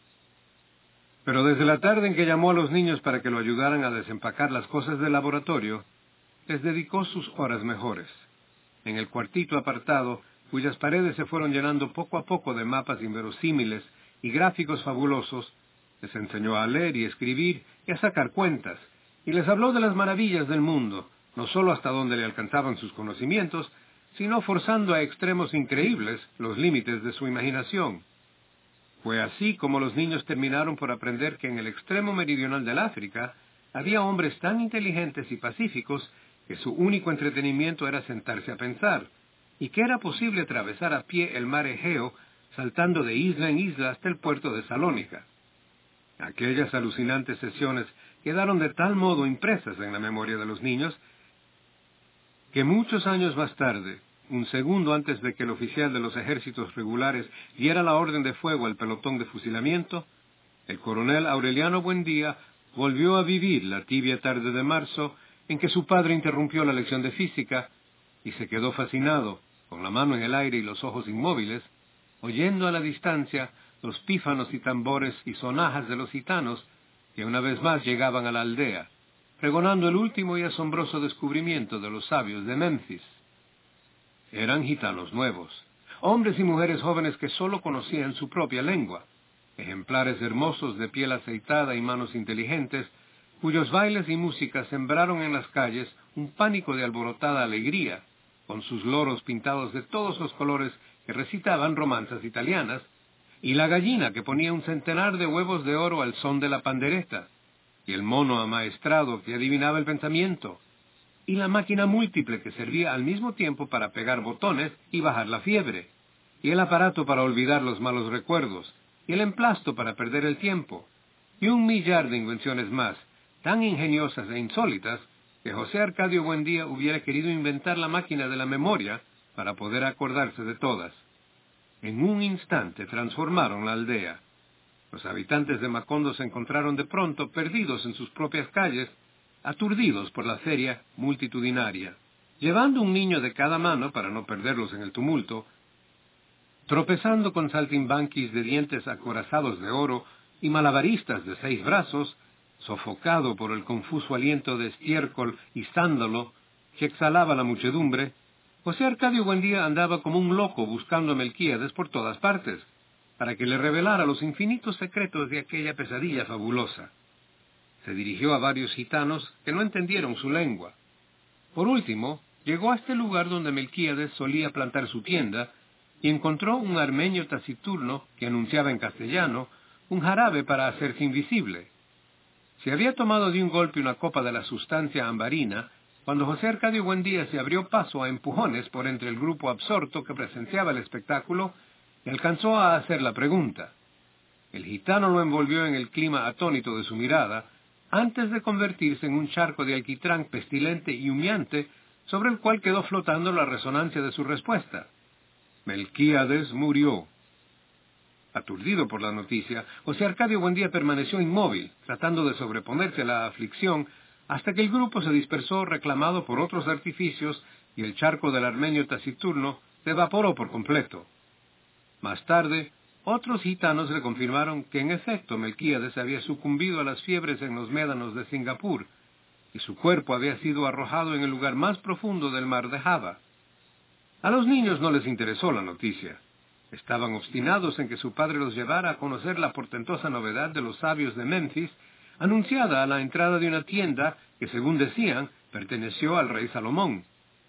Pero desde la tarde en que llamó a los niños para que lo ayudaran a desempacar las cosas del laboratorio, les dedicó sus horas mejores. En el cuartito apartado, cuyas paredes se fueron llenando poco a poco de mapas inverosímiles y gráficos fabulosos, les enseñó a leer y escribir y a sacar cuentas, y les habló de las maravillas del mundo, no sólo hasta donde le alcanzaban sus conocimientos, sino forzando a extremos increíbles los límites de su imaginación. Fue así como los niños terminaron por aprender que en el extremo meridional del África había hombres tan inteligentes y pacíficos que su único entretenimiento era sentarse a pensar, y que era posible atravesar a pie el mar Egeo, saltando de isla en isla hasta el puerto de Salónica. Aquellas alucinantes sesiones quedaron de tal modo impresas en la memoria de los niños, que muchos años más tarde, un segundo antes de que el oficial de los ejércitos regulares diera la orden de fuego al pelotón de fusilamiento, el coronel Aureliano Buendía volvió a vivir la tibia tarde de marzo en que su padre interrumpió la lección de física y se quedó fascinado, con la mano en el aire y los ojos inmóviles, oyendo a la distancia los pífanos y tambores y sonajas de los gitanos que una vez más llegaban a la aldea, pregonando el último y asombroso descubrimiento de los sabios de Memphis. Eran gitanos nuevos, hombres y mujeres jóvenes que sólo conocían su propia lengua, ejemplares hermosos de piel aceitada y manos inteligentes, cuyos bailes y música sembraron en las calles un pánico de alborotada alegría, con sus loros pintados de todos los colores que recitaban romanzas italianas, y la gallina que ponía un centenar de huevos de oro al son de la pandereta, y el mono amaestrado que adivinaba el pensamiento, y la máquina múltiple que servía al mismo tiempo para pegar botones y bajar la fiebre, y el aparato para olvidar los malos recuerdos, y el emplasto para perder el tiempo, y un millar de invenciones más, tan ingeniosas e insólitas, que José Arcadio Buendía hubiera querido inventar la máquina de la memoria para poder acordarse de todas. En un instante transformaron la aldea. Los habitantes de Macondo se encontraron de pronto perdidos en sus propias calles, aturdidos por la feria multitudinaria. Llevando un niño de cada mano para no perderlos en el tumulto, tropezando con saltimbanquis de dientes acorazados de oro y malabaristas de 6 brazos, sofocado por el confuso aliento de estiércol y sándalo que exhalaba la muchedumbre, José Arcadio Buendía andaba como un loco buscando a Melquíades por todas partes, para que le revelara los infinitos secretos de aquella pesadilla fabulosa. Se dirigió a varios gitanos que no entendieron su lengua. Por último, llegó a este lugar donde Melquíades solía plantar su tienda y encontró un armenio taciturno que anunciaba en castellano un jarabe para hacerse invisible. Se había tomado de un golpe una copa de la sustancia ambarina cuando José Arcadio Buendía se abrió paso a empujones por entre el grupo absorto que presenciaba el espectáculo y alcanzó a hacer la pregunta. El gitano lo envolvió en el clima atónito de su mirada antes de convertirse en un charco de alquitrán pestilente y humeante sobre el cual quedó flotando la resonancia de su respuesta. Melquíades murió. Aturdido por la noticia, José Arcadio Buendía permaneció inmóvil, tratando de sobreponerse a la aflicción, hasta que el grupo se dispersó reclamado por otros artificios y el charco del armenio taciturno se evaporó por completo. Más tarde, otros gitanos le confirmaron que en efecto Melquíades había sucumbido a las fiebres en los médanos de Singapur, y su cuerpo había sido arrojado en el lugar más profundo del mar de Java. A los niños no les interesó la noticia. Estaban obstinados en que su padre los llevara a conocer la portentosa novedad de los sabios de Memphis, anunciada a la entrada de una tienda que, según decían, perteneció al rey Salomón.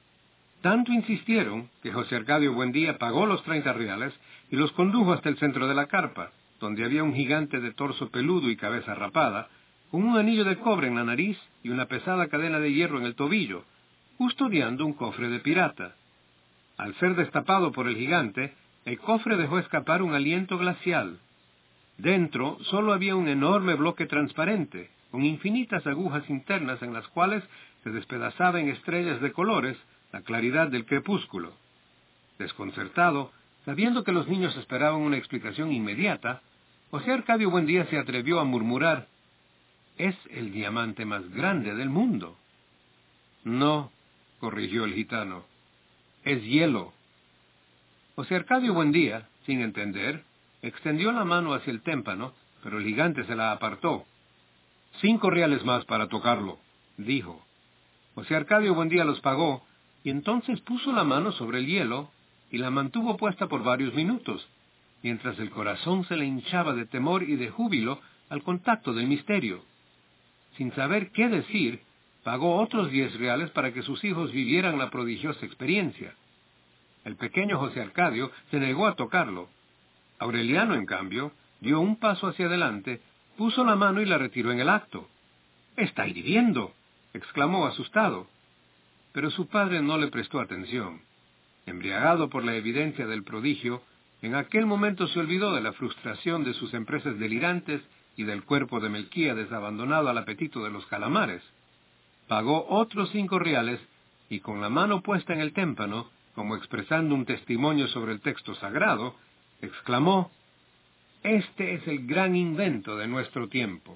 Tanto insistieron que José Arcadio Buendía pagó los 30 reales y los condujo hasta el centro de la carpa, donde había un gigante de torso peludo y cabeza rapada, con un anillo de cobre en la nariz y una pesada cadena de hierro en el tobillo, custodiando un cofre de pirata. Al ser destapado por el gigante, el cofre dejó escapar un aliento glacial. Dentro solo había un enorme bloque transparente, con infinitas agujas internas en las cuales se despedazaba en estrellas de colores la claridad del crepúsculo. Desconcertado, sabiendo que los niños esperaban una explicación inmediata, José Arcadio Buendía se atrevió a murmurar: «Es el diamante más grande del mundo». «No», corrigió el gitano, «es hielo». José Arcadio Buendía, sin entender, extendió la mano hacia el témpano, pero el gigante se la apartó. «5 reales más para tocarlo», dijo. José Arcadio Buendía los pagó, y entonces puso la mano sobre el hielo y la mantuvo puesta por varios minutos, mientras el corazón se le hinchaba de temor y de júbilo al contacto del misterio. Sin saber qué decir, pagó otros 10 reales para que sus hijos vivieran la prodigiosa experiencia. El pequeño José Arcadio se negó a tocarlo. Aureliano, en cambio, dio un paso hacia adelante, puso la mano y la retiró en el acto. «¡Está hirviendo!», exclamó asustado. Pero su padre no le prestó atención. Embriagado por la evidencia del prodigio, en aquel momento se olvidó de la frustración de sus empresas delirantes y del cuerpo de Melquíades abandonado al apetito de los calamares. Pagó otros 5 reales y con la mano puesta en el témpano, como expresando un testimonio sobre el texto sagrado, exclamó: «Este es el gran invento de nuestro tiempo».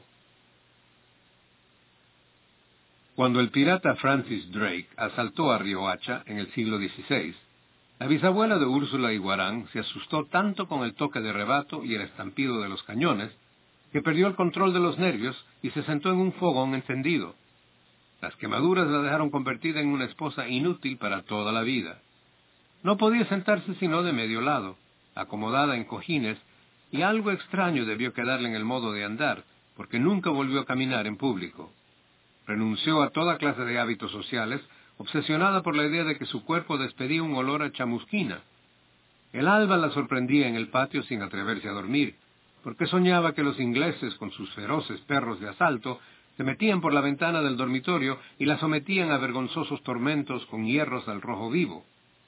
Cuando el pirata Francis Drake asaltó a Riohacha en el siglo XVI, la bisabuela de Úrsula Iguarán se asustó tanto con el toque de rebato y el estampido de los cañones, que perdió el control de los nervios y se sentó en un fogón encendido. Las quemaduras la dejaron convertida en una esposa inútil para toda la vida. No podía sentarse sino de medio lado, acomodada en cojines, y algo extraño debió quedarle en el modo de andar, porque nunca volvió a caminar en público. Renunció a toda clase de hábitos sociales, obsesionada por la idea de que su cuerpo despedía un olor a chamusquina. El alba la sorprendía en el patio sin atreverse a dormir, porque soñaba que los ingleses, con sus feroces perros de asalto, se metían por la ventana del dormitorio y la sometían a vergonzosos tormentos con hierros al rojo vivo.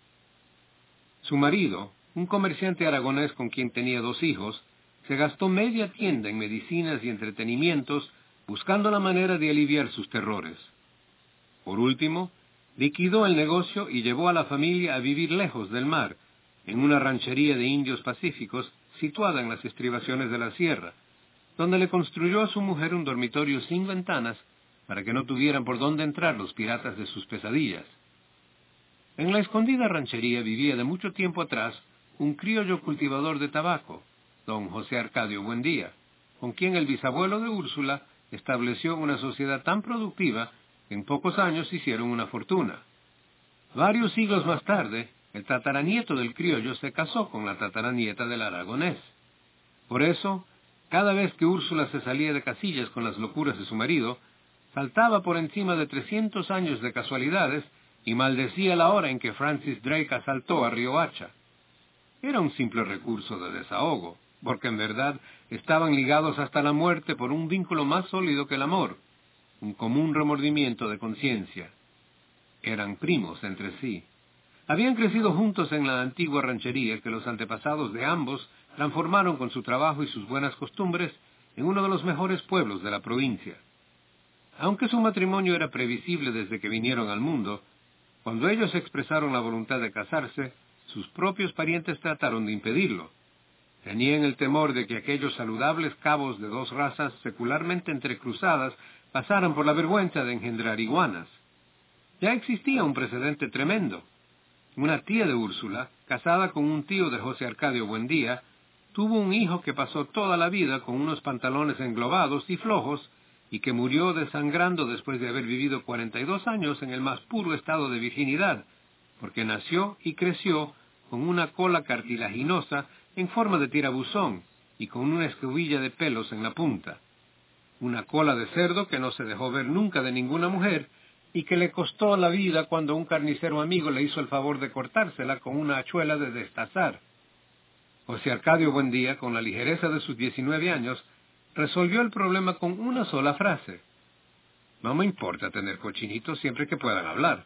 Su marido, un comerciante aragonés con quien tenía 2 hijos, se gastó media tienda en medicinas y entretenimientos, buscando la manera de aliviar sus terrores. Por último, liquidó el negocio y llevó a la familia a vivir lejos del mar, en una ranchería de indios pacíficos situada en las estribaciones de la sierra, donde le construyó a su mujer un dormitorio sin ventanas para que no tuvieran por dónde entrar los piratas de sus pesadillas. En la escondida ranchería vivía de mucho tiempo atrás un criollo cultivador de tabaco, don José Arcadio Buendía, con quien el bisabuelo de Úrsula estableció una sociedad tan productiva que en pocos años hicieron una fortuna. Varios siglos más tarde, el tataranieto del criollo se casó con la tataranieta del aragonés. Por eso, cada vez que Úrsula se salía de casillas con las locuras de su marido, saltaba por encima de 300 años de casualidades y maldecía la hora en que Francis Drake asaltó a Riohacha. Era un simple recurso de desahogo, porque en verdad estaban ligados hasta la muerte por un vínculo más sólido que el amor, un común remordimiento de conciencia. Eran primos entre sí. Habían crecido juntos en la antigua ranchería que los antepasados de ambos transformaron con su trabajo y sus buenas costumbres en uno de los mejores pueblos de la provincia. Aunque su matrimonio era previsible desde que vinieron al mundo, cuando ellos expresaron la voluntad de casarse, sus propios parientes trataron de impedirlo. Tenían el temor de que aquellos saludables cabos de 2 razas secularmente entrecruzadas pasaran por la vergüenza de engendrar iguanas. Ya existía un precedente tremendo. Una tía de Úrsula, casada con un tío de José Arcadio Buendía, tuvo un hijo que pasó toda la vida con unos pantalones englobados y flojos y que murió desangrando después de haber vivido 42 años en el más puro estado de virginidad, porque nació y creció con una cola cartilaginosa en forma de tirabuzón y con una escobilla de pelos en la punta. Una cola de cerdo que no se dejó ver nunca de ninguna mujer y que le costó la vida cuando un carnicero amigo le hizo el favor de cortársela con una hachuela de destazar. José Arcadio Buendía, con la ligereza de sus 19 años, resolvió el problema con una sola frase: «No me importa tener cochinitos siempre que puedan hablar».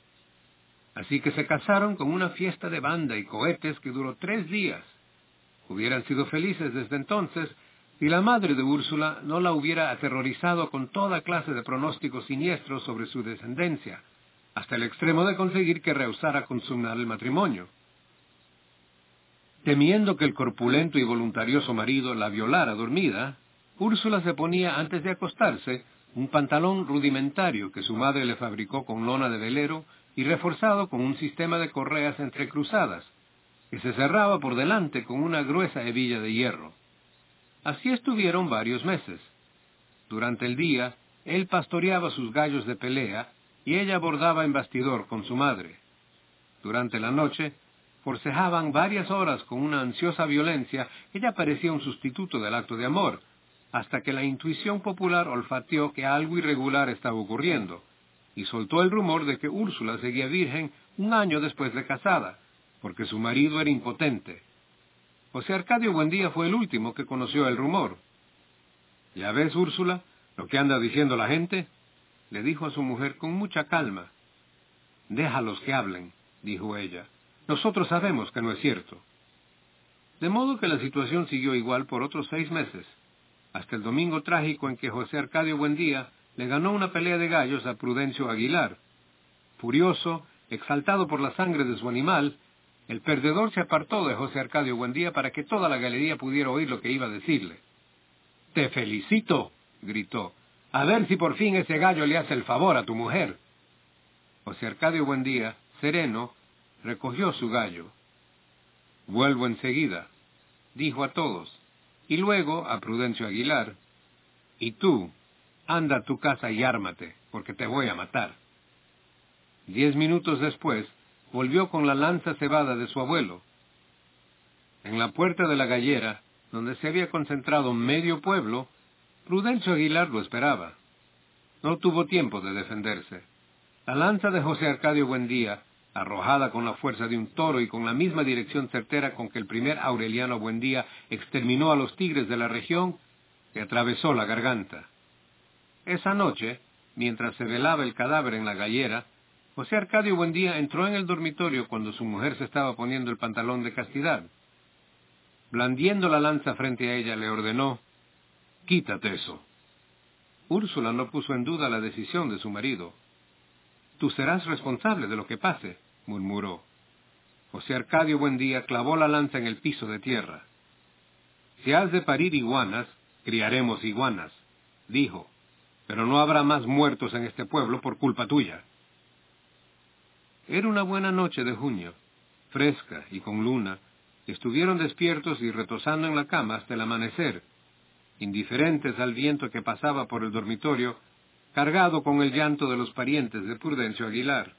Así que se casaron con una fiesta de banda y cohetes que duró 3 días. Hubieran sido felices desde entonces, Si la madre de Úrsula no la hubiera aterrorizado con toda clase de pronósticos siniestros sobre su descendencia, hasta el extremo de conseguir que rehusara consumar el matrimonio. Temiendo que el corpulento y voluntarioso marido la violara dormida, Úrsula se ponía antes de acostarse un pantalón rudimentario que su madre le fabricó con lona de velero y reforzado con un sistema de correas entrecruzadas, que se cerraba por delante con una gruesa hebilla de hierro. Así estuvieron varios meses. Durante el día, él pastoreaba sus gallos de pelea y ella bordaba en bastidor con su madre. Durante la noche, forcejaban varias horas con una ansiosa violencia. Ella parecía un sustituto del acto de amor, hasta que la intuición popular olfateó que algo irregular estaba ocurriendo, y soltó el rumor de que Úrsula seguía virgen un año después de casada, porque su marido era impotente. José Arcadio Buendía fue el último que conoció el rumor. «¿Ya ves, Úrsula, lo que anda diciendo la gente?», le dijo a su mujer con mucha calma. «Déjalos que hablen», dijo ella. «Nosotros sabemos que no es cierto». De modo que la situación siguió igual por otros 6 meses, hasta el domingo trágico en que José Arcadio Buendía le ganó una pelea de gallos a Prudencio Aguilar. Furioso, exaltado por la sangre de su animal, el perdedor se apartó de José Arcadio Buendía para que toda la galería pudiera oír lo que iba a decirle. «¡Te felicito!», gritó. «A ver si por fin ese gallo le hace el favor a tu mujer». José Arcadio Buendía, sereno, recogió su gallo. «Vuelvo enseguida», dijo a todos, y luego a Prudencio Aguilar. «Y tú, anda a tu casa y ármate, porque te voy a matar». 10 minutos después, volvió con la lanza cebada de su abuelo. En la puerta de la gallera, donde se había concentrado medio pueblo, Prudencio Aguilar lo esperaba. No tuvo tiempo de defenderse. La lanza de José Arcadio Buendía, arrojada con la fuerza de un toro y con la misma dirección certera con que el primer Aureliano Buendía exterminó a los tigres de la región, le atravesó la garganta. Esa noche, mientras se velaba el cadáver en la gallera, José Arcadio Buendía entró en el dormitorio cuando su mujer se estaba poniendo el pantalón de castidad. Blandiendo la lanza frente a ella, le ordenó: «Quítate eso». Úrsula no puso en duda la decisión de su marido. «Tú serás responsable de lo que pase», murmuró. José Arcadio Buendía clavó la lanza en el piso de tierra. «Si has de parir iguanas, criaremos iguanas», dijo, «pero no habrá más muertos en este pueblo por culpa tuya». Era una buena noche de junio, fresca y con luna. Estuvieron despiertos y retozando en la cama hasta el amanecer, indiferentes al viento que pasaba por el dormitorio, cargado con el llanto de los parientes de Prudencio Aguilar.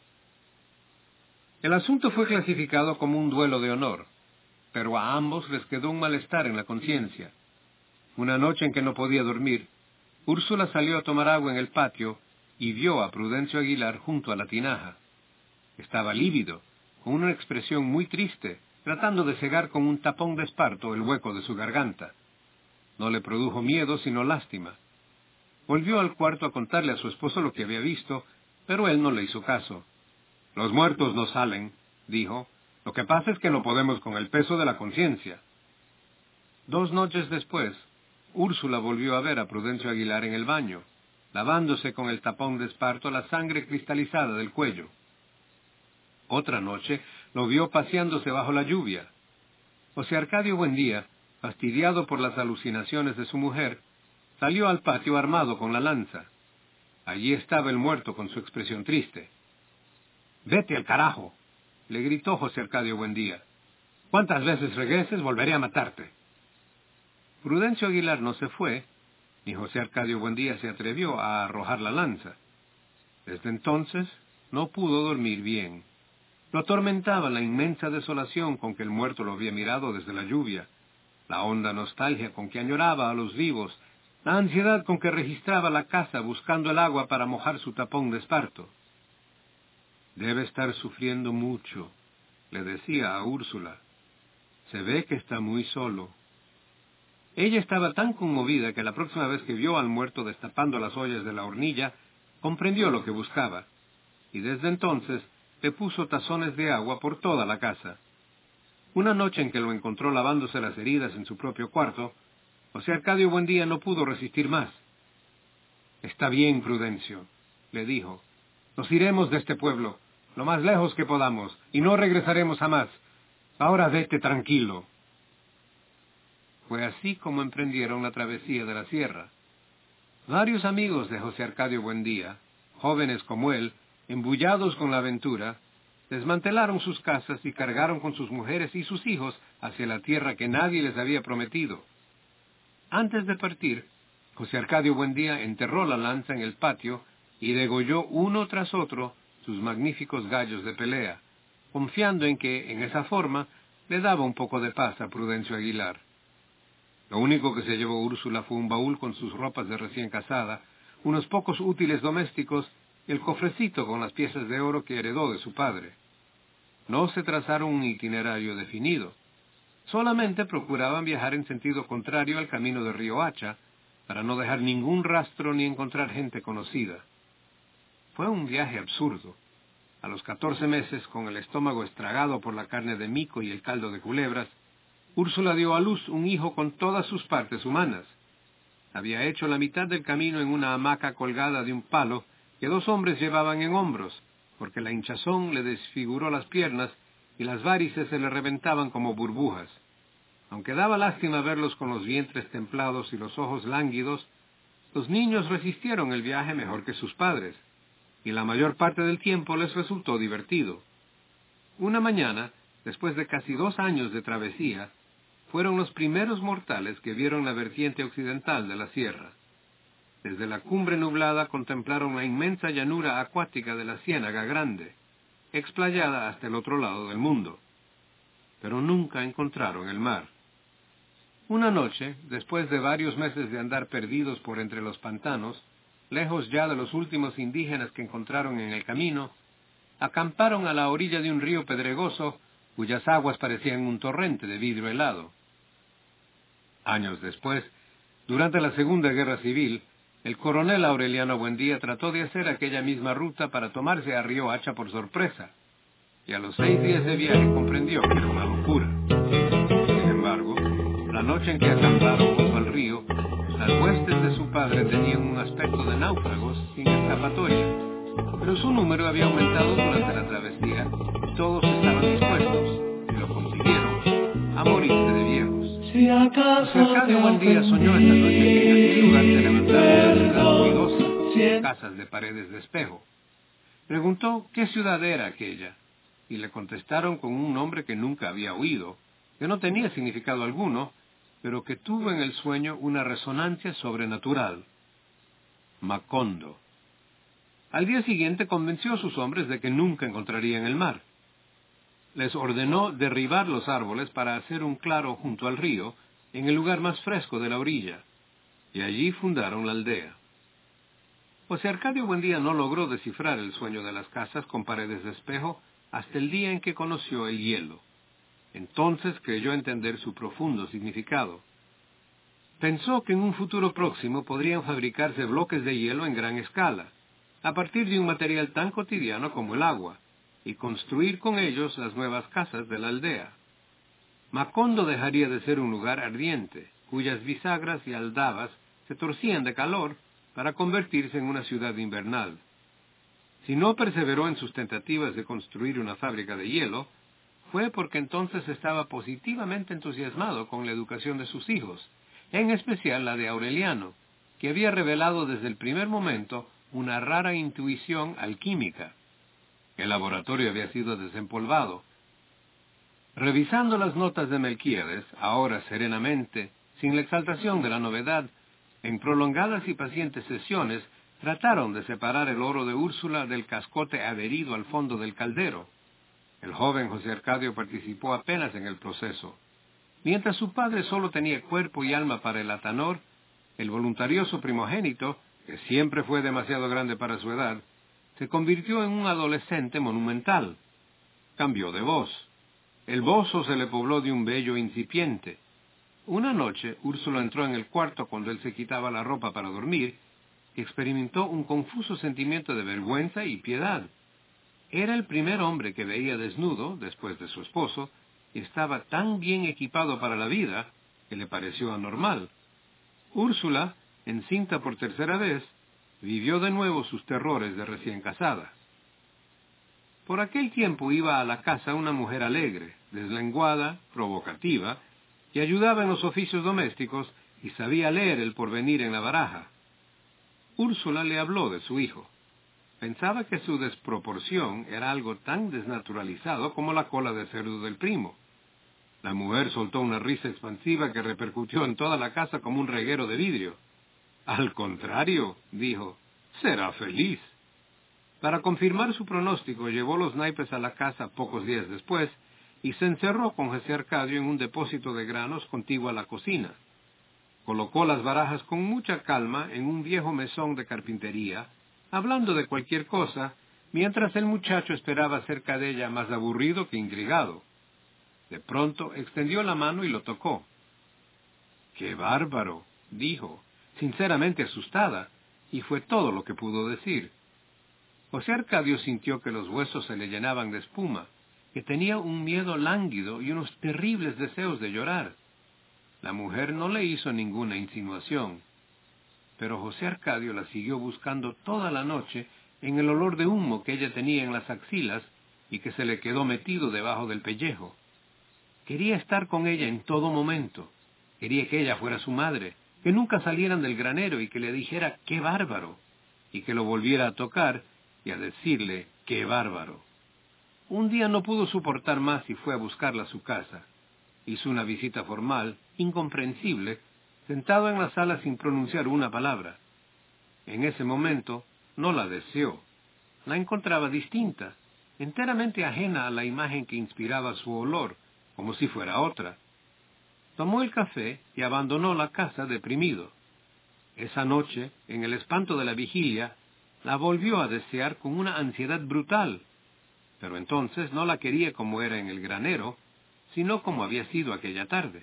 El asunto fue clasificado como un duelo de honor, pero a ambos les quedó un malestar en la conciencia. Una noche en que no podía dormir, Úrsula salió a tomar agua en el patio y vio a Prudencio Aguilar junto a la tinaja. Estaba lívido, con una expresión muy triste, tratando de cegar con un tapón de esparto el hueco de su garganta. No le produjo miedo, sino lástima. Volvió al cuarto a contarle a su esposo lo que había visto, pero él no le hizo caso. «Los muertos no salen», dijo. «Lo que pasa es que no podemos con el peso de la conciencia». 2 noches después, Úrsula volvió a ver a Prudencio Aguilar en el baño, lavándose con el tapón de esparto la sangre cristalizada del cuello. Otra noche lo vio paseándose bajo la lluvia. José Arcadio Buendía, fastidiado por las alucinaciones de su mujer, salió al patio armado con la lanza. Allí estaba el muerto con su expresión triste. «¡Vete al carajo!», le gritó José Arcadio Buendía. «¿Cuántas veces regreses volveré a matarte?». Prudencio Aguilar no se fue, ni José Arcadio Buendía se atrevió a arrojar la lanza. Desde entonces no pudo dormir bien. Lo atormentaba la inmensa desolación con que el muerto lo había mirado desde la lluvia, la honda nostalgia con que añoraba a los vivos, la ansiedad con que registraba la casa buscando el agua para mojar su tapón de esparto. «Debe estar sufriendo mucho», le decía a Úrsula. «Se ve que está muy solo». Ella estaba tan conmovida que la próxima vez que vio al muerto destapando las ollas de la hornilla, comprendió lo que buscaba, y desde entonces le puso tazones de agua por toda la casa. Una noche en que lo encontró lavándose las heridas en su propio cuarto, José Arcadio Buendía no pudo resistir más. «Está bien, Prudencio», le dijo. «Nos iremos de este pueblo, lo más lejos que podamos, y no regresaremos jamás. Ahora vete tranquilo». Fue así como emprendieron la travesía de la sierra. Varios amigos de José Arcadio Buendía, jóvenes como él, embullados con la aventura, desmantelaron sus casas y cargaron con sus mujeres y sus hijos hacia la tierra que nadie les había prometido. Antes de partir, José Arcadio Buendía enterró la lanza en el patio y degolló uno tras otro sus magníficos gallos de pelea, confiando en que, en esa forma, le daba un poco de paz a Prudencio Aguilar. Lo único que se llevó Úrsula fue un baúl con sus ropas de recién casada, unos pocos útiles domésticos y el cofrecito con las piezas de oro que heredó de su padre. No se trazaron un itinerario definido. Solamente procuraban viajar en sentido contrario al camino de Río Hacha, para no dejar ningún rastro ni encontrar gente conocida. Fue un viaje absurdo. A los 14 meses, con el estómago estragado por la carne de mico y el caldo de culebras, Úrsula dio a luz un hijo con todas sus partes humanas. Había hecho la mitad del camino en una hamaca colgada de un palo que 2 hombres llevaban en hombros, porque la hinchazón le desfiguró las piernas y las varices se le reventaban como burbujas. Aunque daba lástima verlos con los vientres templados y los ojos lánguidos, los niños resistieron el viaje mejor que sus padres, y la mayor parte del tiempo les resultó divertido. Una mañana, después de casi 2 años de travesía, fueron los primeros mortales que vieron la vertiente occidental de la sierra. Desde la cumbre nublada contemplaron la inmensa llanura acuática de la Ciénaga Grande, explayada hasta el otro lado del mundo. Pero nunca encontraron el mar. Una noche, después de varios meses de andar perdidos por entre los pantanos, lejos ya de los últimos indígenas que encontraron en el camino, acamparon a la orilla de un río pedregoso cuyas aguas parecían un torrente de vidrio helado. Años después, durante la Segunda Guerra Civil, el coronel Aureliano Buendía trató de hacer aquella misma ruta para tomarse a Río Hacha por sorpresa, y a los 6 días de viaje comprendió que era una locura. Sin embargo, la noche en que acamparon junto al río, las huestes de su padre tenían un aspecto de náufragos sin escapatoria, pero su número había aumentado durante la travesía y todos estaban dispuestos, y lo consiguieron, a morirse de viejos. José Arcadio Buendía soñó esta noche que en aquel lugar se levantaba una ciudad ruidosa, casas de paredes de espejo. Preguntó qué ciudad era aquella, y le contestaron con un nombre que nunca había oído, que no tenía significado alguno, pero que tuvo en el sueño una resonancia sobrenatural. Macondo. Al día siguiente convenció a sus hombres de que nunca encontrarían el mar. Les ordenó derribar los árboles para hacer un claro junto al río, en el lugar más fresco de la orilla, y allí fundaron la aldea. José Arcadio Buendía no logró descifrar el sueño de las casas con paredes de espejo hasta el día en que conoció el hielo. Entonces creyó entender su profundo significado. Pensó que en un futuro próximo podrían fabricarse bloques de hielo en gran escala, a partir de un material tan cotidiano como el agua, y construir con ellos las nuevas casas de la aldea. Macondo dejaría de ser un lugar ardiente, cuyas bisagras y aldabas se torcían de calor para convertirse en una ciudad invernal. Si no perseveró en sus tentativas de construir una fábrica de hielo, fue porque entonces estaba positivamente entusiasmado con la educación de sus hijos, en especial la de Aureliano, que había revelado desde el primer momento una rara intuición alquímica. El laboratorio había sido desempolvado. Revisando las notas de Melquíades, ahora serenamente, sin la exaltación de la novedad, en prolongadas y pacientes sesiones, trataron de separar el oro de Úrsula del cascote adherido al fondo del caldero. El joven José Arcadio participó apenas en el proceso. Mientras su padre solo tenía cuerpo y alma para el atanor, el voluntarioso primogénito, que siempre fue demasiado grande para su edad, se convirtió en un adolescente monumental. Cambió de voz. El bozo se le pobló de un vello incipiente. Una noche, Úrsula entró en el cuarto cuando él se quitaba la ropa para dormir y experimentó un confuso sentimiento de vergüenza y piedad. Era el primer hombre que veía desnudo, después de su esposo, y estaba tan bien equipado para la vida que le pareció anormal. Úrsula, encinta por tercera vez, vivió de nuevo sus terrores de recién casada. Por aquel tiempo iba a la casa una mujer alegre, deslenguada, provocativa, que ayudaba en los oficios domésticos y sabía leer el porvenir en la baraja. Úrsula le habló de su hijo. Pensaba que su desproporción era algo tan desnaturalizado como la cola de cerdo del primo. La mujer soltó una risa expansiva que repercutió en toda la casa como un reguero de vidrio. Al contrario, dijo, será feliz. Para confirmar su pronóstico, llevó los naipes a la casa pocos días después y se encerró con José Arcadio en un depósito de granos contiguo a la cocina. Colocó las barajas con mucha calma en un viejo mesón de carpintería, hablando de cualquier cosa, mientras el muchacho esperaba cerca de ella más aburrido que intrigado. De pronto extendió la mano y lo tocó. ¡Qué bárbaro!, dijo, sinceramente asustada, y fue todo lo que pudo decir. José Arcadio sintió que los huesos se le llenaban de espuma, que tenía un miedo lánguido y unos terribles deseos de llorar. La mujer no le hizo ninguna insinuación, pero José Arcadio la siguió buscando toda la noche en el olor de humo que ella tenía en las axilas y que se le quedó metido debajo del pellejo. Quería estar con ella en todo momento. Quería que ella fuera su madre, que nunca salieran del granero y que le dijera ¡qué bárbaro!, y que lo volviera a tocar y a decirle ¡qué bárbaro! Un día no pudo soportar más y fue a buscarla a su casa. Hizo una visita formal, incomprensible, sentado en la sala sin pronunciar una palabra. En ese momento no la deseó. La encontraba distinta, enteramente ajena a la imagen que inspiraba su olor, como si fuera otra. Tomó el café y abandonó la casa deprimido. Esa noche, en el espanto de la vigilia, la volvió a desear con una ansiedad brutal, pero entonces no la quería como era en el granero, sino como había sido aquella tarde.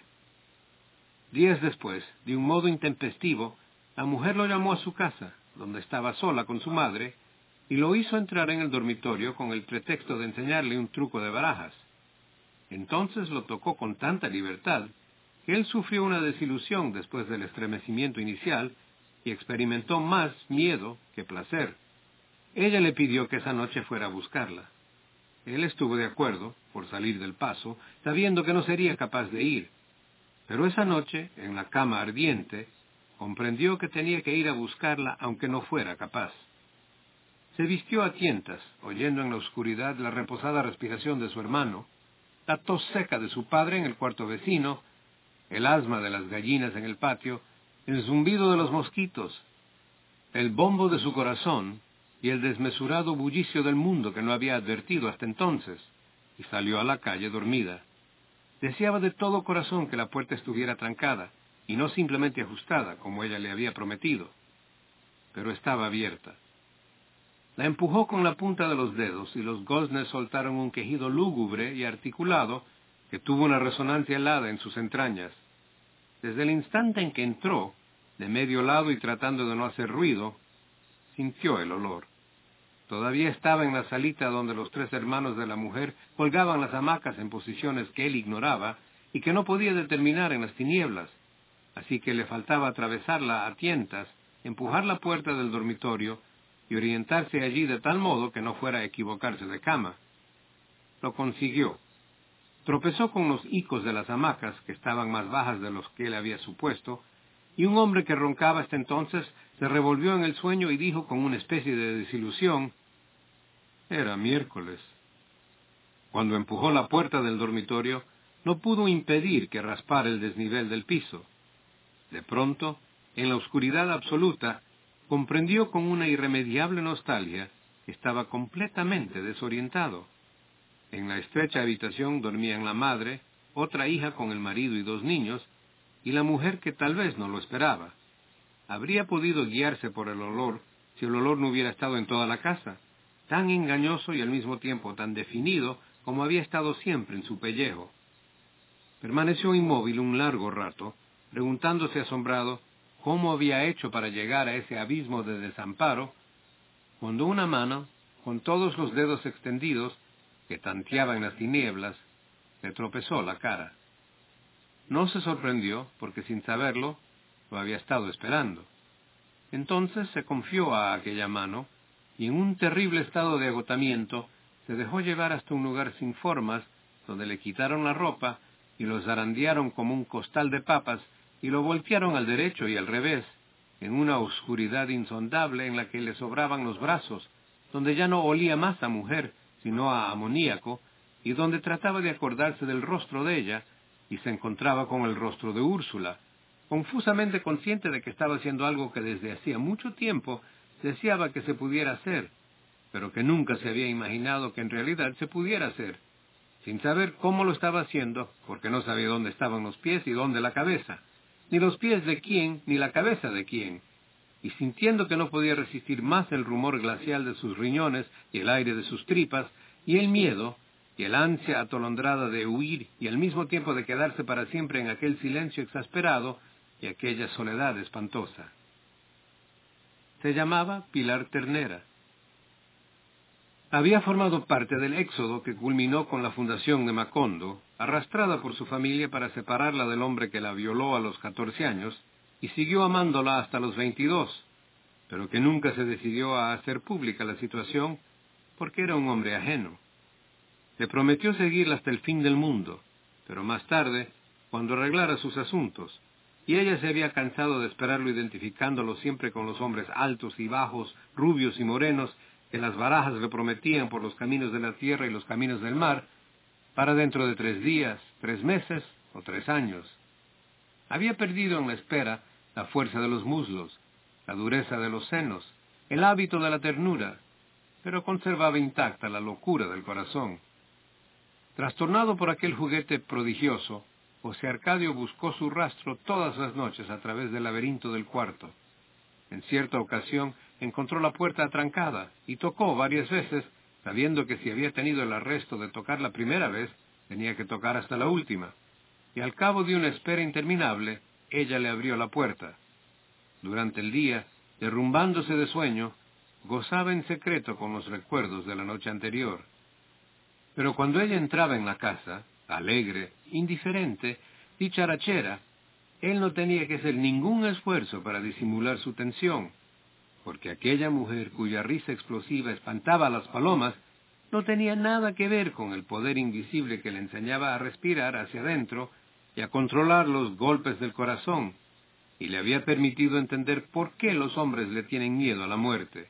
Días después, de un modo intempestivo, la mujer lo llamó a su casa, donde estaba sola con su madre, y lo hizo entrar en el dormitorio con el pretexto de enseñarle un truco de barajas. Entonces lo tocó con tanta libertad que él sufrió una desilusión después del estremecimiento inicial y experimentó más miedo que placer. Ella le pidió que esa noche fuera a buscarla. Él estuvo de acuerdo, por salir del paso, sabiendo que no sería capaz de ir. Pero esa noche, en la cama ardiente, comprendió que tenía que ir a buscarla aunque no fuera capaz. Se vistió a tientas, oyendo en la oscuridad la reposada respiración de su hermano, la tos seca de su padre en el cuarto vecino, el asma de las gallinas en el patio, el zumbido de los mosquitos, el bombo de su corazón y el desmesurado bullicio del mundo que no había advertido hasta entonces, y salió a la calle dormida. Deseaba de todo corazón que la puerta estuviera trancada, y no simplemente ajustada, como ella le había prometido, pero estaba abierta. La empujó con la punta de los dedos, y los goznes soltaron un quejido lúgubre y articulado que tuvo una resonancia helada en sus entrañas. Desde el instante en que entró, de medio lado y tratando de no hacer ruido, sintió el olor. Todavía estaba en la salita donde los tres hermanos de la mujer colgaban las hamacas en posiciones que él ignoraba y que no podía determinar en las tinieblas, así que le faltaba atravesarla a tientas, empujar la puerta del dormitorio y orientarse allí de tal modo que no fuera a equivocarse de cama. Lo consiguió. Tropezó con los hicos de las hamacas, que estaban más bajas de los que él había supuesto, y un hombre que roncaba hasta entonces se revolvió en el sueño y dijo con una especie de desilusión: «Era miércoles». Cuando empujó la puerta del dormitorio, no pudo impedir que raspara el desnivel del piso. De pronto, en la oscuridad absoluta, comprendió con una irremediable nostalgia que estaba completamente desorientado. En la estrecha habitación dormían la madre, otra hija con el marido y dos niños, y la mujer que tal vez no lo esperaba. Habría podido guiarse por el olor si el olor no hubiera estado en toda la casa, tan engañoso y al mismo tiempo tan definido como había estado siempre en su pellejo. Permaneció inmóvil un largo rato, preguntándose asombrado cómo había hecho para llegar a ese abismo de desamparo, cuando una mano, con todos los dedos extendidos, que tanteaba en las tinieblas, le tropezó la cara. No se sorprendió, porque sin saberlo, lo había estado esperando. Entonces se confió a aquella mano, y en un terrible estado de agotamiento se dejó llevar hasta un lugar sin formas, donde le quitaron la ropa y lo zarandearon como un costal de papas y lo voltearon al derecho y al revés, en una oscuridad insondable en la que le sobraban los brazos, donde ya no olía más a mujer, sino a amoníaco, y donde trataba de acordarse del rostro de ella, y se encontraba con el rostro de Úrsula, confusamente consciente de que estaba haciendo algo que desde hacía mucho tiempo deseaba que se pudiera hacer, pero que nunca se había imaginado que en realidad se pudiera hacer, sin saber cómo lo estaba haciendo, porque no sabía dónde estaban los pies y dónde la cabeza, ni los pies de quién, ni la cabeza de quién, y sintiendo que no podía resistir más el rumor glacial de sus riñones y el aire de sus tripas, y el miedo, y el ansia atolondrada de huir y al mismo tiempo de quedarse para siempre en aquel silencio exasperado y aquella soledad espantosa. Se llamaba Pilar Ternera. Había formado parte del éxodo que culminó con la fundación de Macondo, arrastrada por su familia para separarla del hombre que la violó a los 14 años, y siguió amándola hasta los 22, pero que nunca se decidió a hacer pública la situación porque era un hombre ajeno. Le prometió seguirla hasta el fin del mundo, pero más tarde, cuando arreglara sus asuntos, y ella se había cansado de esperarlo identificándolo siempre con los hombres altos y bajos, rubios y morenos, que las barajas le prometían por los caminos de la tierra y los caminos del mar, para dentro de 3 días, 3 meses o 3 años. Había perdido en la espera la fuerza de los muslos, la dureza de los senos, el hábito de la ternura, pero conservaba intacta la locura del corazón. Trastornado por aquel juguete prodigioso, José Arcadio buscó su rastro todas las noches a través del laberinto del cuarto. En cierta ocasión encontró la puerta atrancada y tocó varias veces, sabiendo que si había tenido el arresto de tocar la primera vez, tenía que tocar hasta la última. Y al cabo de una espera interminable, ella le abrió la puerta. Durante el día, derrumbándose de sueño, gozaba en secreto con los recuerdos de la noche anterior. Pero cuando ella entraba en la casa, alegre, indiferente, dicharachera, él no tenía que hacer ningún esfuerzo para disimular su tensión, porque aquella mujer cuya risa explosiva espantaba a las palomas no tenía nada que ver con el poder invisible que le enseñaba a respirar hacia adentro y a controlar los golpes del corazón, y le había permitido entender por qué los hombres le tienen miedo a la muerte.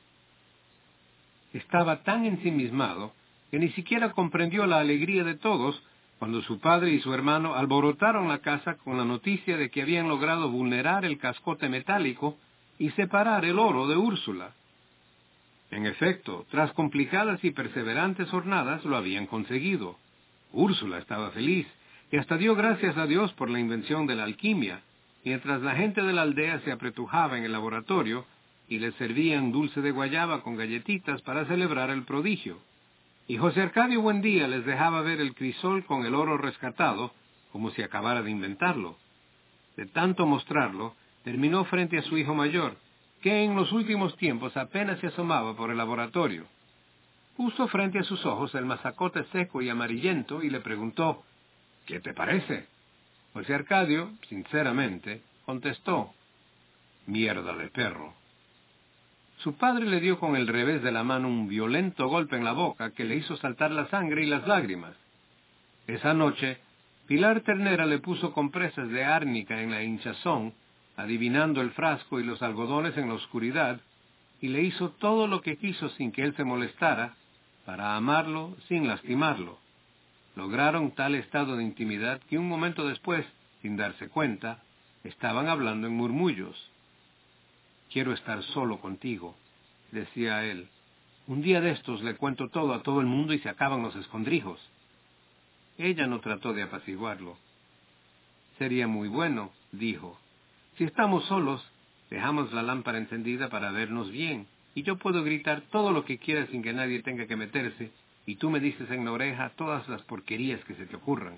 Estaba tan ensimismado que ni siquiera comprendió la alegría de todos cuando su padre y su hermano alborotaron la casa con la noticia de que habían logrado vulnerar el cascote metálico y separar el oro de Úrsula. En efecto, tras complicadas y perseverantes jornadas lo habían conseguido. Úrsula estaba feliz y hasta dio gracias a Dios por la invención de la alquimia, mientras la gente de la aldea se apretujaba en el laboratorio y les servían dulce de guayaba con galletitas para celebrar el prodigio. Y José Arcadio Buendía les dejaba ver el crisol con el oro rescatado, como si acabara de inventarlo. De tanto mostrarlo, terminó frente a su hijo mayor, que en los últimos tiempos apenas se asomaba por el laboratorio. Puso frente a sus ojos el mazacote seco y amarillento y le preguntó, «¿Qué te parece?». José Arcadio, sinceramente, contestó, «Mierda de perro». Su padre le dio con el revés de la mano un violento golpe en la boca que le hizo saltar la sangre y las lágrimas. Esa noche, Pilar Ternera le puso compresas de árnica en la hinchazón, adivinando el frasco y los algodones en la oscuridad, y le hizo todo lo que quiso sin que él se molestara, para amarlo sin lastimarlo. Lograron tal estado de intimidad que un momento después, sin darse cuenta, estaban hablando en murmullos. «Quiero estar solo contigo», decía él. «Un día de estos le cuento todo a todo el mundo y se acaban los escondrijos». Ella no trató de apaciguarlo. «Sería muy bueno», dijo. «Si estamos solos, dejamos la lámpara encendida para vernos bien, y yo puedo gritar todo lo que quiera sin que nadie tenga que meterse, y tú me dices en la oreja todas las porquerías que se te ocurran».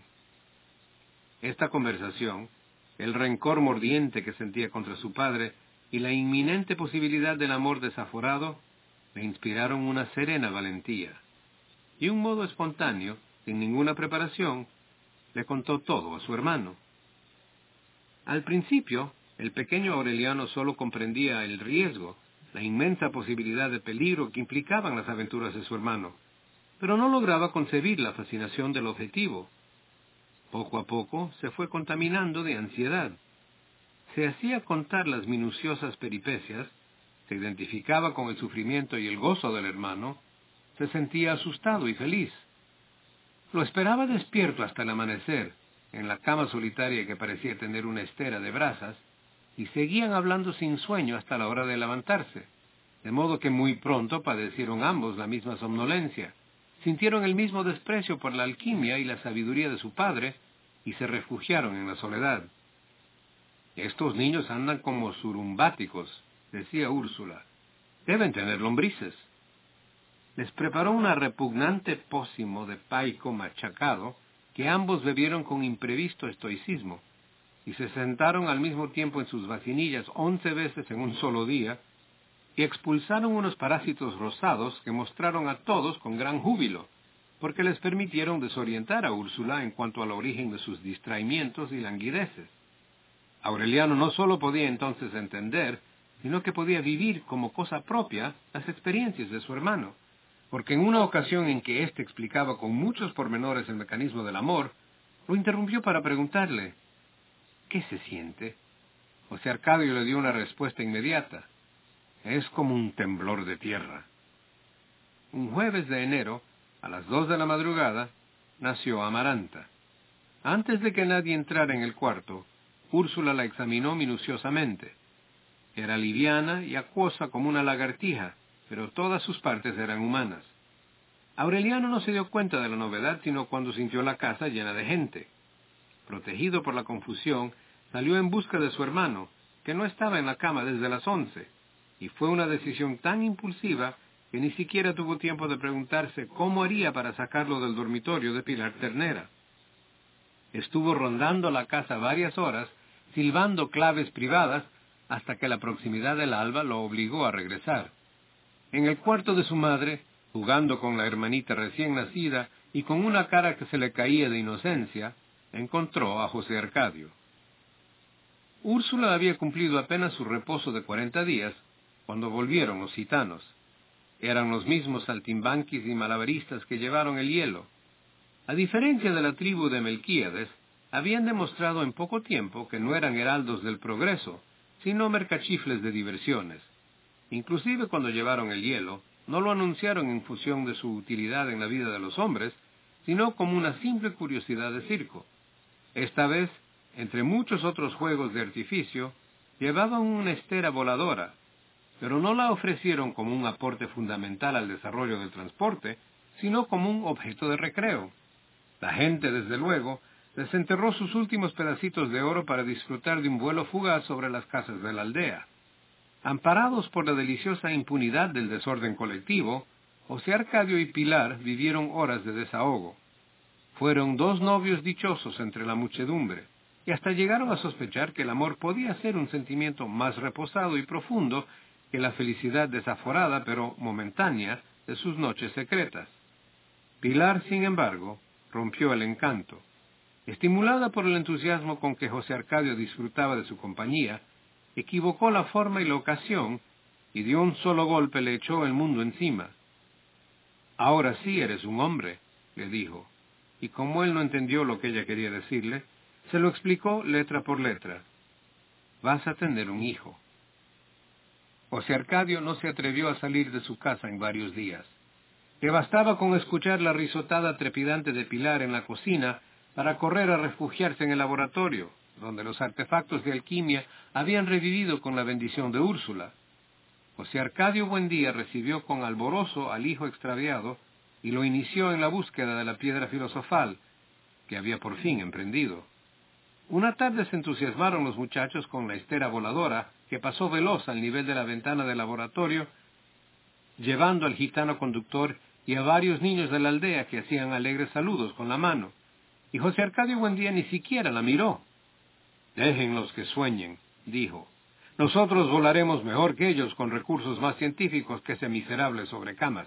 Esta conversación, el rencor mordiente que sentía contra su padre y la inminente posibilidad del amor desaforado, le inspiraron una serena valentía. Y un modo espontáneo, sin ninguna preparación, le contó todo a su hermano. Al principio, El pequeño Aureliano solo comprendía el riesgo, la inmensa posibilidad de peligro que implicaban las aventuras de su hermano, pero no lograba concebir la fascinación del objetivo. Poco a poco se fue contaminando de ansiedad. Se hacía contar las minuciosas peripecias, se identificaba con el sufrimiento y el gozo del hermano, se sentía asustado y feliz. Lo esperaba despierto hasta el amanecer, en la cama solitaria que parecía tener una estera de brasas, y seguían hablando sin sueño hasta la hora de levantarse, de modo que muy pronto padecieron ambos la misma somnolencia, sintieron el mismo desprecio por la alquimia y la sabiduría de su padre, y se refugiaron en la soledad. «Estos niños andan como surumbáticos», decía Úrsula. «Deben tener lombrices». Les preparó una repugnante pócimo de paico machacado, que ambos bebieron con imprevisto estoicismo, y se sentaron al mismo tiempo en sus vacinillas 11 veces en un solo día, y expulsaron unos parásitos rosados que mostraron a todos con gran júbilo, porque les permitieron desorientar a Úrsula en cuanto al origen de sus distraimientos y languideces. Aureliano no sólo podía entonces entender, sino que podía vivir como cosa propia las experiencias de su hermano, porque en una ocasión en que éste explicaba con muchos pormenores el mecanismo del amor, lo interrumpió para preguntarle, «¿Qué se siente?». José Arcadio le dio una respuesta inmediata. «Es como un temblor de tierra». Un jueves de enero, a las 2 de la madrugada, nació Amaranta. Antes de que nadie entrara en el cuarto, Úrsula la examinó minuciosamente. Era liviana y acuosa como una lagartija, pero todas sus partes eran humanas. Aureliano no se dio cuenta de la novedad sino cuando sintió la casa llena de gente. Protegido por la confusión, salió en busca de su hermano, que no estaba en la cama desde las 11, y fue una decisión tan impulsiva que ni siquiera tuvo tiempo de preguntarse cómo haría para sacarlo del dormitorio de Pilar Ternera. Estuvo rondando la casa varias horas, silbando claves privadas, hasta que la proximidad del alba lo obligó a regresar. En el cuarto de su madre, jugando con la hermanita recién nacida y con una cara que se le caía de inocencia, encontró a José Arcadio. Úrsula había cumplido apenas su reposo de 40 días, cuando volvieron los gitanos. Eran los mismos saltimbanquis y malabaristas que llevaron el hielo. A diferencia de la tribu de Melquíades, habían demostrado en poco tiempo que no eran heraldos del progreso, sino mercachifles de diversiones. Inclusive cuando llevaron el hielo, no lo anunciaron en función de su utilidad en la vida de los hombres, sino como una simple curiosidad de circo. Esta vez, entre muchos otros juegos de artificio, llevaban una estera voladora, pero no la ofrecieron como un aporte fundamental al desarrollo del transporte, sino como un objeto de recreo. La gente, desde luego, desenterró sus últimos pedacitos de oro para disfrutar de un vuelo fugaz sobre las casas de la aldea. Amparados por la deliciosa impunidad del desorden colectivo, José Arcadio y Pilar vivieron horas de desahogo. Fueron 2 novios dichosos entre la muchedumbre, y hasta llegaron a sospechar que el amor podía ser un sentimiento más reposado y profundo que la felicidad desaforada pero momentánea de sus noches secretas. Pilar, sin embargo, rompió el encanto. Estimulada por el entusiasmo con que José Arcadio disfrutaba de su compañía, equivocó la forma y la ocasión, y de un solo golpe le echó el mundo encima. «Ahora sí eres un hombre», le dijo, y como él no entendió lo que ella quería decirle, se lo explicó letra por letra. «Vas a tener un hijo». José Arcadio no se atrevió a salir de su casa en varios días. Le bastaba con escuchar la risotada trepidante de Pilar en la cocina para correr a refugiarse en el laboratorio, donde los artefactos de alquimia habían revivido con la bendición de Úrsula. José Arcadio Buendía recibió con alborozo al hijo extraviado y lo inició en la búsqueda de la piedra filosofal, que había por fin emprendido. Una tarde se entusiasmaron los muchachos con la estera voladora, que pasó veloz al nivel de la ventana del laboratorio, llevando al gitano conductor y a varios niños de la aldea que hacían alegres saludos con la mano, y José Arcadio Buendía ni siquiera la miró. «Déjenlos que sueñen», dijo. «Nosotros volaremos mejor que ellos con recursos más científicos que ese miserable sobrecamas».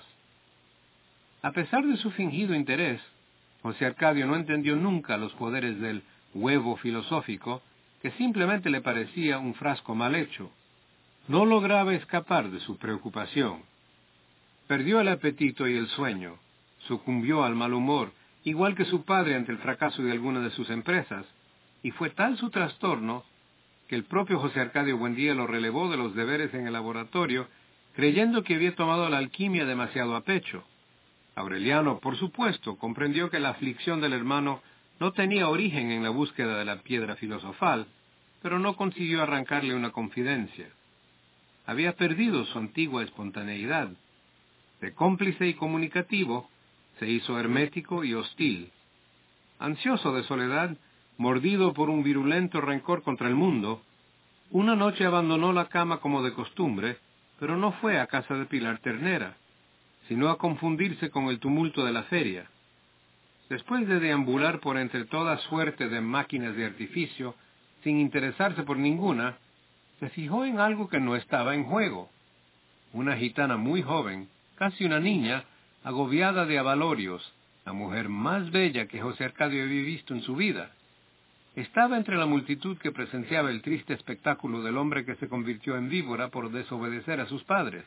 A pesar de su fingido interés, José Arcadio no entendió nunca los poderes del huevo filosófico que simplemente le parecía un frasco mal hecho. No lograba escapar de su preocupación. Perdió el apetito y el sueño, sucumbió al mal humor, igual que su padre ante el fracaso de alguna de sus empresas, y fue tal su trastorno que el propio José Arcadio Buendía lo relevó de los deberes en el laboratorio, creyendo que había tomado la alquimia demasiado a pecho. Aureliano, por supuesto, comprendió que la aflicción del hermano no tenía origen en la búsqueda de la piedra filosofal, pero no consiguió arrancarle una confidencia. Había perdido su antigua espontaneidad. De cómplice y comunicativo, se hizo hermético y hostil. Ansioso de soledad, mordido por un virulento rencor contra el mundo, una noche abandonó la cama como de costumbre, pero no fue a casa de Pilar Ternera, sino a confundirse con el tumulto de la feria. Después de deambular por entre toda suerte de máquinas de artificio, sin interesarse por ninguna, se fijó en algo que no estaba en juego. Una gitana muy joven, casi una niña, agobiada de abalorios, la mujer más bella que José Arcadio había visto en su vida. Estaba entre la multitud que presenciaba el triste espectáculo del hombre que se convirtió en víbora por desobedecer a sus padres.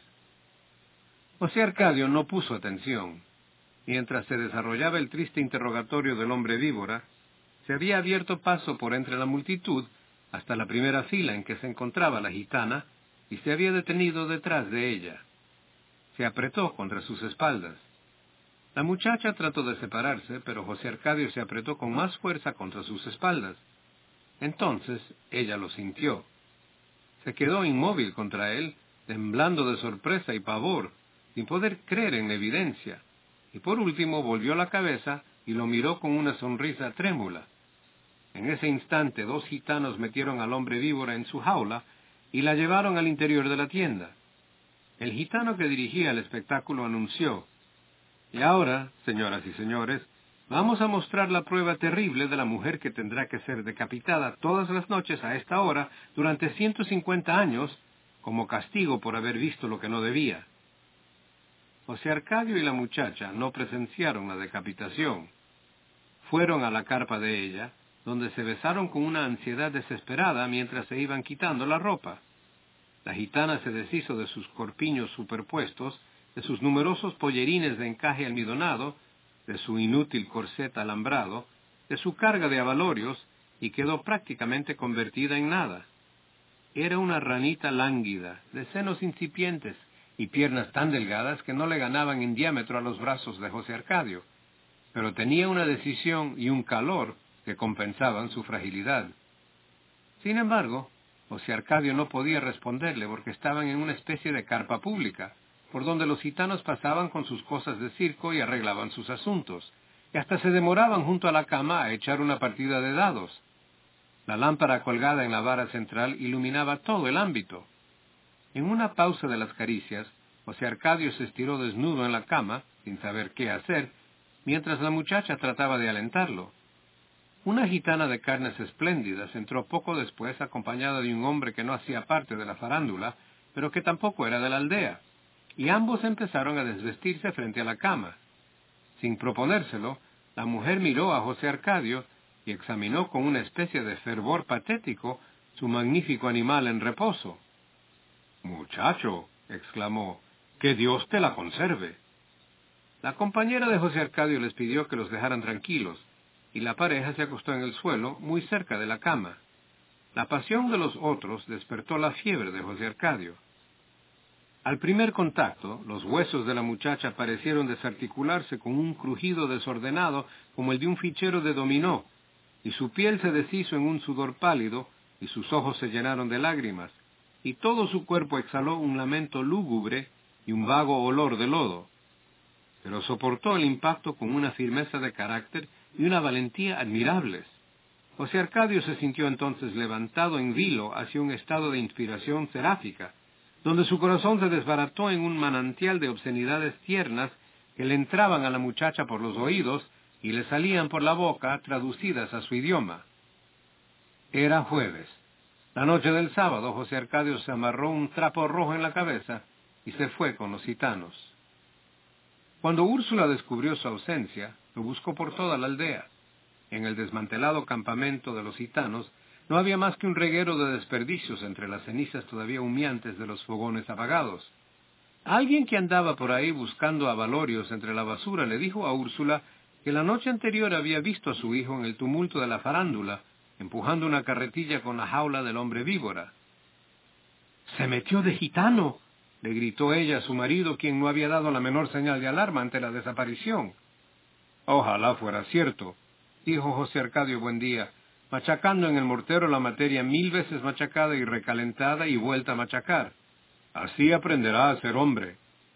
José Arcadio no puso atención. Mientras se desarrollaba el triste interrogatorio del hombre víbora, se había abierto paso por entre la multitud hasta la primera fila en que se encontraba la gitana y se había detenido detrás de ella. Se apretó contra sus espaldas. La muchacha trató de separarse, pero José Arcadio se apretó con más fuerza contra sus espaldas. Entonces ella lo sintió. Se quedó inmóvil contra él, temblando de sorpresa y pavor, sin poder creer en la evidencia, y por último volvió la cabeza y lo miró con una sonrisa trémula. En ese instante 2 gitanos metieron al hombre víbora en su jaula y la llevaron al interior de la tienda. El gitano que dirigía el espectáculo anunció: «Y ahora, señoras y señores, vamos a mostrar la prueba terrible de la mujer que tendrá que ser decapitada todas las noches a esta hora durante 150 años como castigo por haber visto lo que no debía». José Arcadio y la muchacha no presenciaron la decapitación. Fueron a la carpa de ella, donde se besaron con una ansiedad desesperada mientras se iban quitando la ropa. La gitana se deshizo de sus corpiños superpuestos, de sus numerosos pollerines de encaje almidonado, de su inútil corset alambrado, de su carga de abalorios, y quedó prácticamente convertida en nada. Era una ranita lánguida, de senos incipientes y piernas tan delgadas que no le ganaban en diámetro a los brazos de José Arcadio, pero tenía una decisión y un calor que compensaban su fragilidad. Sin embargo, José Arcadio no podía responderle porque estaban en una especie de carpa pública, por donde los gitanos pasaban con sus cosas de circo y arreglaban sus asuntos, y hasta se demoraban junto a la cama a echar una partida de dados. La lámpara colgada en la vara central iluminaba todo el ámbito. En una pausa de las caricias, José Arcadio se estiró desnudo en la cama, sin saber qué hacer, mientras la muchacha trataba de alentarlo. Una gitana de carnes espléndidas entró poco después acompañada de un hombre que no hacía parte de la farándula, pero que tampoco era de la aldea, y ambos empezaron a desvestirse frente a la cama. Sin proponérselo, la mujer miró a José Arcadio y examinó con una especie de fervor patético su magnífico animal en reposo. «Muchacho», exclamó, «que Dios te la conserve». La compañera de José Arcadio les pidió que los dejaran tranquilos, y la pareja se acostó en el suelo, muy cerca de la cama. La pasión de los otros despertó la fiebre de José Arcadio. Al primer contacto, los huesos de la muchacha parecieron desarticularse con un crujido desordenado como el de un fichero de dominó, y su piel se deshizo en un sudor pálido, y sus ojos se llenaron de lágrimas, y todo su cuerpo exhaló un lamento lúgubre y un vago olor de lodo. Pero soportó el impacto con una firmeza de carácter y una valentía admirables. José Arcadio se sintió entonces levantado en vilo hacia un estado de inspiración seráfica, donde su corazón se desbarató en un manantial de obscenidades tiernas que le entraban a la muchacha por los oídos y le salían por la boca traducidas a su idioma. Era jueves. La noche del sábado, José Arcadio se amarró un trapo rojo en la cabeza y se fue con los gitanos. Cuando Úrsula descubrió su ausencia, lo buscó por toda la aldea. En el desmantelado campamento de los gitanos, No había más que un reguero de desperdicios entre las cenizas todavía humeantes de los fogones apagados. Alguien que andaba por ahí buscando abalorios entre la basura le dijo a Úrsula que la noche anterior había visto a su hijo en el tumulto de la farándula, empujando una carretilla con la jaula del hombre víbora. «¡Se metió de gitano!», le gritó ella a su marido, quien no había dado la menor señal de alarma ante la desaparición. «Ojalá fuera cierto», dijo José Arcadio Buendía, machacando en el mortero la materia 1000 veces machacada y recalentada y vuelta a machacar. «Así aprenderá a ser hombre».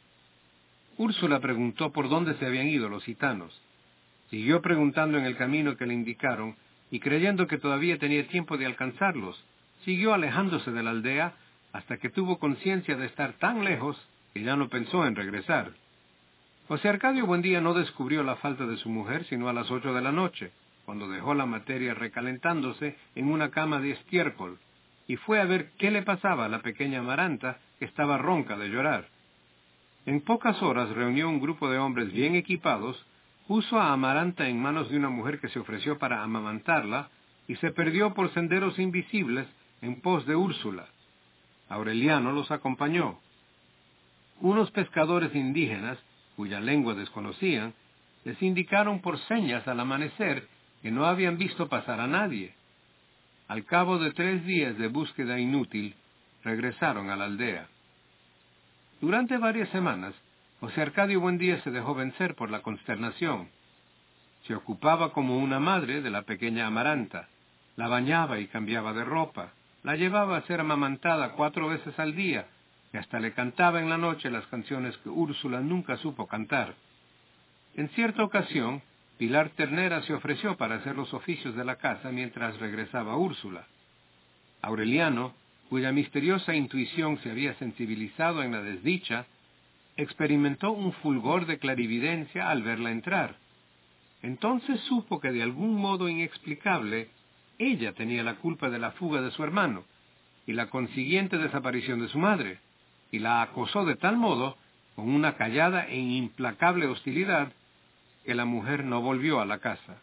Úrsula preguntó por dónde se habían ido los gitanos. Siguió preguntando en el camino que le indicaron, y creyendo que todavía tenía tiempo de alcanzarlos, siguió alejándose de la aldea hasta que tuvo conciencia de estar tan lejos que ya no pensó en regresar. José Arcadio Buendía no descubrió la falta de su mujer sino a las 8 de la noche, cuando dejó la materia recalentándose en una cama de estiércol, y fue a ver qué le pasaba a la pequeña Amaranta, que estaba ronca de llorar. En pocas horas reunió un grupo de hombres bien equipados, puso a Amaranta en manos de una mujer que se ofreció para amamantarla, y se perdió por senderos invisibles en pos de Úrsula. Aureliano los acompañó. Unos pescadores indígenas, cuya lengua desconocían, les indicaron por señas al amanecer que no habían visto pasar a nadie. Al cabo de 3 días de búsqueda inútil, regresaron a la aldea. Durante varias semanas, José Arcadio Buendía se dejó vencer por la consternación. Se ocupaba como una madre de la pequeña Amaranta, la bañaba y cambiaba de ropa, la llevaba a ser amamantada 4 veces al día, y hasta le cantaba en la noche las canciones que Úrsula nunca supo cantar. En cierta ocasión, Pilar Ternera se ofreció para hacer los oficios de la casa mientras regresaba Úrsula. Aureliano, cuya misteriosa intuición se había sensibilizado en la desdicha, experimentó un fulgor de clarividencia al verla entrar. Entonces supo que de algún modo inexplicable, ella tenía la culpa de la fuga de su hermano, y la consiguiente desaparición de su madre, y la acosó de tal modo, con una callada e implacable hostilidad, que la mujer no volvió a la casa.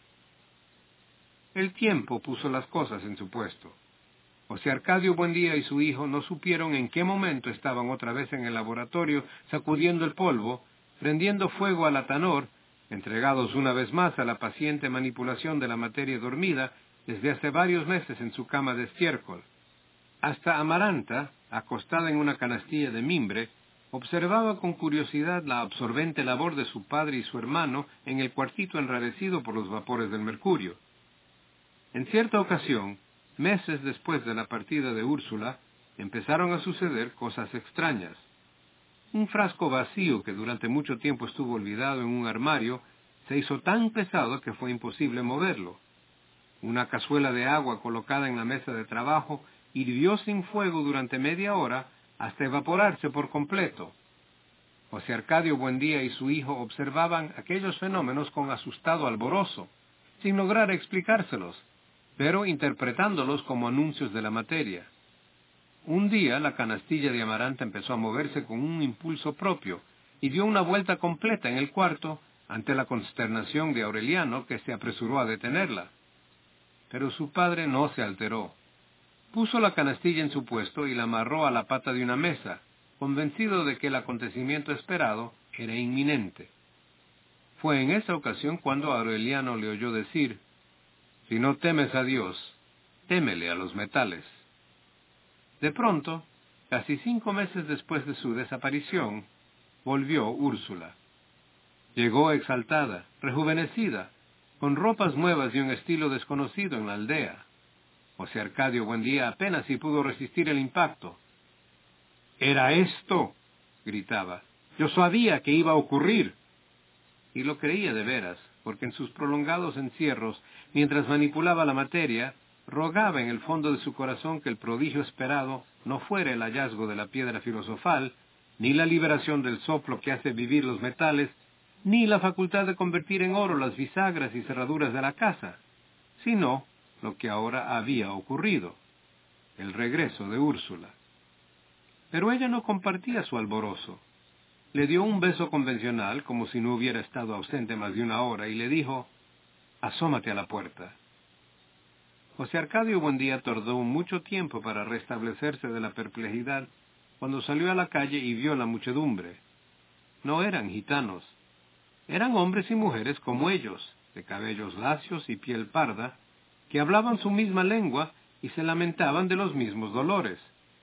El tiempo puso las cosas en su puesto. José Arcadio Buendía y su hijo no supieron en qué momento estaban otra vez en el laboratorio sacudiendo el polvo, prendiendo fuego al atanor, entregados una vez más a la paciente manipulación de la materia dormida desde hace varios meses en su cama de estiércol. Hasta Amaranta, acostada en una canastilla de mimbre, observaba con curiosidad la absorbente labor de su padre y su hermano en el cuartito enrarecido por los vapores del mercurio. En cierta ocasión, meses después de la partida de Úrsula, empezaron a suceder cosas extrañas. Un frasco vacío que durante mucho tiempo estuvo olvidado en un armario se hizo tan pesado que fue imposible moverlo. Una cazuela de agua colocada en la mesa de trabajo hirvió sin fuego durante media hora hasta evaporarse por completo. José Arcadio Buendía y su hijo observaban aquellos fenómenos con asustado alborozo, sin lograr explicárselos, pero interpretándolos como anuncios de la materia. Un día la canastilla de Amaranta empezó a moverse con un impulso propio y dio una vuelta completa en el cuarto ante la consternación de Aureliano, que se apresuró a detenerla. Pero su padre no se alteró. Puso la canastilla en su puesto y la amarró a la pata de una mesa, convencido de que el acontecimiento esperado era inminente. Fue en esa ocasión cuando Aureliano le oyó decir: «Si no temes a Dios, témele a los metales». De pronto, casi 5 meses después de su desaparición, volvió Úrsula. Llegó exaltada, rejuvenecida, con ropas nuevas y un estilo desconocido en la aldea. José Arcadio Buendía apenas si pudo resistir el impacto. «¡Era esto!», gritaba. «Yo sabía que iba a ocurrir». Y lo creía de veras, porque en sus prolongados encierros, mientras manipulaba la materia, rogaba en el fondo de su corazón que el prodigio esperado no fuera el hallazgo de la piedra filosofal, ni la liberación del soplo que hace vivir los metales, ni la facultad de convertir en oro las bisagras y cerraduras de la casa, sino lo que ahora había ocurrido, el regreso de Úrsula. Pero ella no compartía su alborozo. Le dio un beso convencional, como si no hubiera estado ausente más de 1 hora, y le dijo: «Asómate a la puerta». José Arcadio Buendía tardó mucho tiempo para restablecerse de la perplejidad cuando salió a la calle y vio la muchedumbre. No eran gitanos. Eran hombres y mujeres como ellos, de cabellos lacios y piel parda, que hablaban su misma lengua y se lamentaban de los mismos dolores.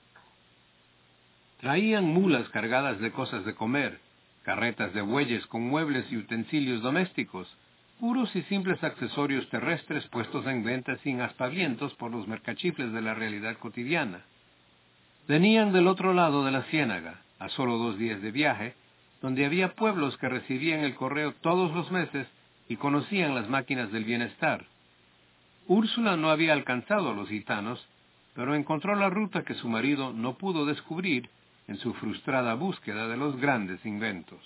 Traían mulas cargadas de cosas de comer, carretas de bueyes con muebles y utensilios domésticos, puros y simples accesorios terrestres puestos en venta sin aspavientos por los mercachifles de la realidad cotidiana. Venían del otro lado de la ciénaga, a solo 2 días de viaje, donde había pueblos que recibían el correo todos los meses y conocían las máquinas del bienestar. Úrsula no había alcanzado a los gitanos, pero encontró la ruta que su marido no pudo descubrir en su frustrada búsqueda de los grandes inventos.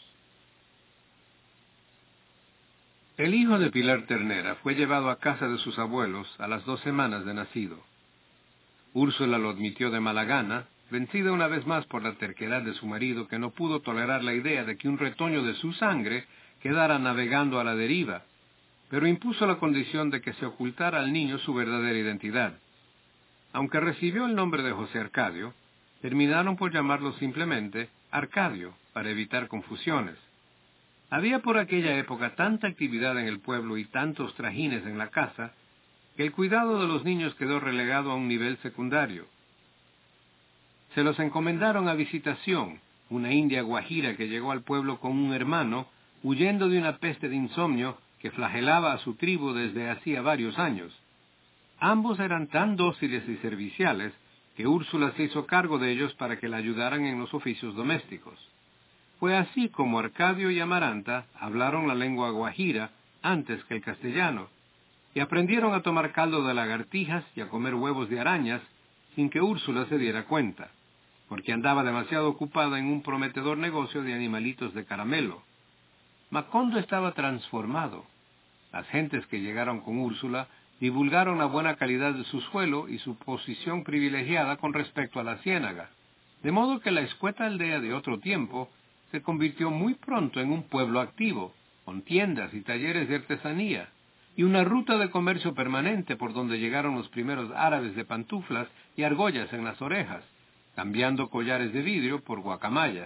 El hijo de Pilar Ternera fue llevado a casa de sus abuelos a las 2 semanas de nacido. Úrsula lo admitió de mala gana, vencida una vez más por la terquedad de su marido, que no pudo tolerar la idea de que un retoño de su sangre quedara navegando a la deriva, pero impuso la condición de que se ocultara al niño su verdadera identidad. Aunque recibió el nombre de José Arcadio, terminaron por llamarlo simplemente Arcadio, para evitar confusiones. Había por aquella época tanta actividad en el pueblo y tantos trajines en la casa, que el cuidado de los niños quedó relegado a un nivel secundario. Se los encomendaron a Visitación, una india guajira que llegó al pueblo con un hermano, huyendo de una peste de insomnio que flagelaba a su tribu desde hacía varios años. Ambos eran tan dóciles y serviciales que Úrsula se hizo cargo de ellos para que la ayudaran en los oficios domésticos. Fue así como Arcadio y Amaranta hablaron la lengua guajira antes que el castellano, y aprendieron a tomar caldo de lagartijas y a comer huevos de arañas sin que Úrsula se diera cuenta, porque andaba demasiado ocupada en un prometedor negocio de animalitos de caramelo. Macondo estaba transformado. Las gentes que llegaron con Úrsula divulgaron la buena calidad de su suelo y su posición privilegiada con respecto a la ciénaga, de modo que la escueta aldea de otro tiempo se convirtió muy pronto en un pueblo activo, con tiendas y talleres de artesanía, y una ruta de comercio permanente por donde llegaron los primeros árabes de pantuflas y argollas en las orejas, cambiando collares de vidrio por guacamayas.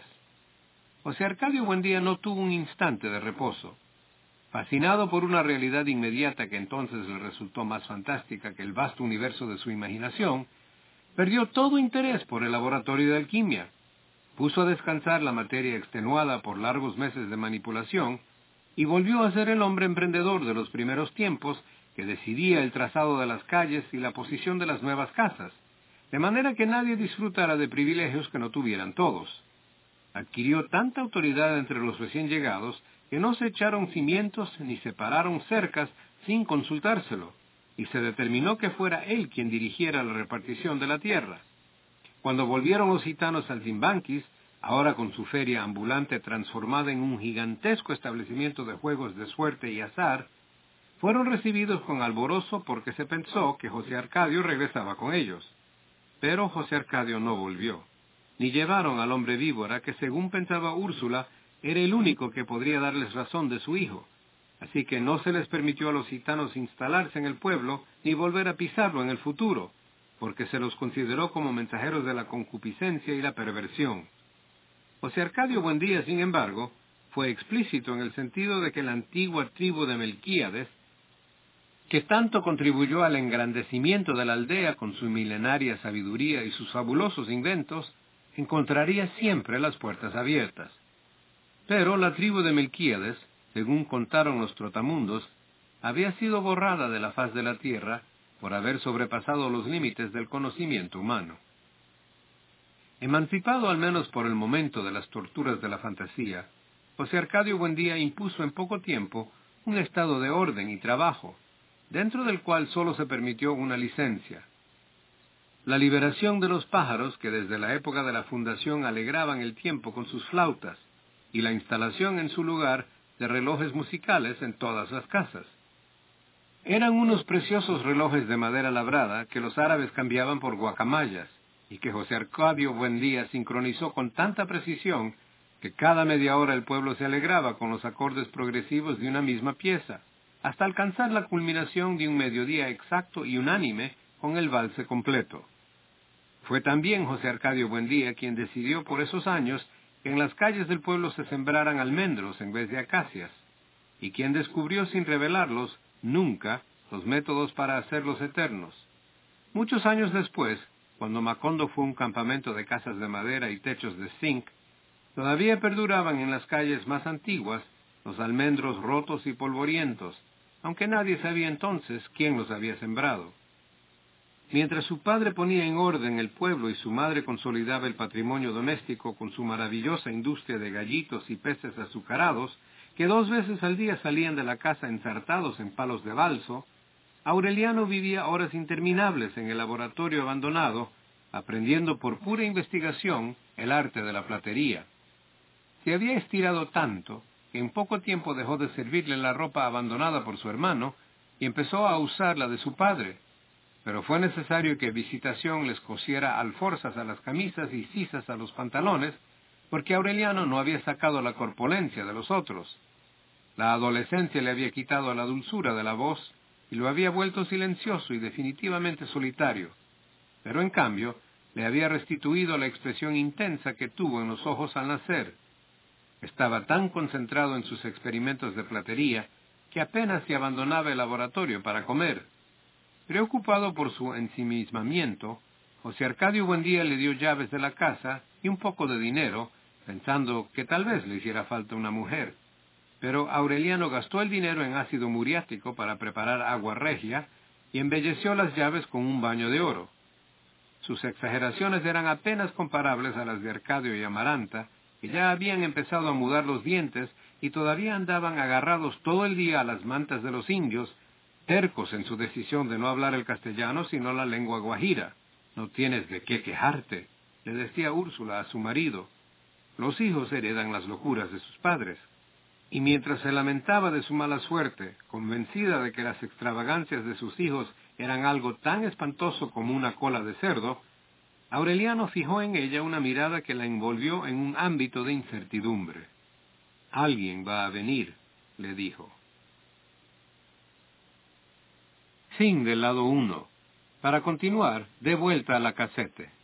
José Arcadio Buendía no tuvo un instante de reposo. Fascinado por una realidad inmediata que entonces le resultó más fantástica que el vasto universo de su imaginación, perdió todo interés por el laboratorio de alquimia. Puso a descansar la materia extenuada por largos meses de manipulación y volvió a ser el hombre emprendedor de los primeros tiempos que decidía el trazado de las calles y la posición de las nuevas casas, de manera que nadie disfrutara de privilegios que no tuvieran todos. Adquirió tanta autoridad entre los recién llegados que no se echaron cimientos ni separaron cercas sin consultárselo, y se determinó que fuera él quien dirigiera la repartición de la tierra. Cuando volvieron los gitanos al Timbanquis, ahora con su feria ambulante transformada en un gigantesco establecimiento de juegos de suerte y azar, fueron recibidos con alborozo porque se pensó que José Arcadio regresaba con ellos. Pero José Arcadio no volvió, ni llevaron al hombre víbora que, según pensaba Úrsula, era el único que podría darles razón de su hijo, así que no se les permitió a los gitanos instalarse en el pueblo ni volver a pisarlo en el futuro, porque se los consideró como mensajeros de la concupiscencia y la perversión. José Arcadio Buendía, sin embargo, fue explícito en el sentido de que la antigua tribu de Melquíades, que tanto contribuyó al engrandecimiento de la aldea con su milenaria sabiduría y sus fabulosos inventos, encontraría siempre las puertas abiertas. Pero la tribu de Melquíades, según contaron los trotamundos, había sido borrada de la faz de la tierra por haber sobrepasado los límites del conocimiento humano. Emancipado al menos por el momento de las torturas de la fantasía, José Arcadio Buendía impuso en poco tiempo un estado de orden y trabajo, dentro del cual sólo se permitió una licencia. La liberación de los pájaros que desde la época de la fundación alegraban el tiempo con sus flautas, y la instalación en su lugar de relojes musicales en todas las casas. Eran unos preciosos relojes de madera labrada que los árabes cambiaban por guacamayas, y que José Arcadio Buendía sincronizó con tanta precisión que cada media hora el pueblo se alegraba con los acordes progresivos de una misma pieza, hasta alcanzar la culminación de un mediodía exacto y unánime con el valse completo. Fue también José Arcadio Buendía quien decidió por esos años que en las calles del pueblo se sembraran almendros en vez de acacias, y quien descubrió sin revelarlos nunca los métodos para hacerlos eternos. Muchos años después, cuando Macondo fue un campamento de casas de madera y techos de zinc, todavía perduraban en las calles más antiguas los almendros rotos y polvorientos, aunque nadie sabía entonces quién los había sembrado. Mientras su padre ponía en orden el pueblo y su madre consolidaba el patrimonio doméstico con su maravillosa industria de gallitos y peces azucarados, que 2 veces al día salían de la casa ensartados en palos de balso, Aureliano vivía horas interminables en el laboratorio abandonado, aprendiendo por pura investigación el arte de la platería. Se había estirado tanto que en poco tiempo dejó de servirle la ropa abandonada por su hermano y empezó a usar la de su padre, pero fue necesario que Visitación les cosiera alforzas a las camisas y sisas a los pantalones, porque Aureliano no había sacado la corpulencia de los otros. La adolescencia le había quitado la dulzura de la voz y lo había vuelto silencioso y definitivamente solitario, pero en cambio le había restituido la expresión intensa que tuvo en los ojos al nacer. Estaba tan concentrado en sus experimentos de platería que apenas se abandonaba el laboratorio para comer. Preocupado por su ensimismamiento, José Arcadio Buendía le dio llaves de la casa y un poco de dinero, pensando que tal vez le hiciera falta una mujer. Pero Aureliano gastó el dinero en ácido muriático para preparar agua regia y embelleció las llaves con un baño de oro. Sus exageraciones eran apenas comparables a las de Arcadio y Amaranta, que ya habían empezado a mudar los dientes y todavía andaban agarrados todo el día a las mantas de los indios, tercos en su decisión de no hablar el castellano sino la lengua guajira. «No tienes de qué quejarte», le decía Úrsula a su marido. «Los hijos heredan las locuras de sus padres». Y mientras se lamentaba de su mala suerte, convencida de que las extravagancias de sus hijos eran algo tan espantoso como una cola de cerdo, Aureliano fijó en ella una mirada que la envolvió en un ámbito de incertidumbre. «Alguien va a venir», le dijo. Fin del lado 1. Para continuar, dé vuelta a la casete.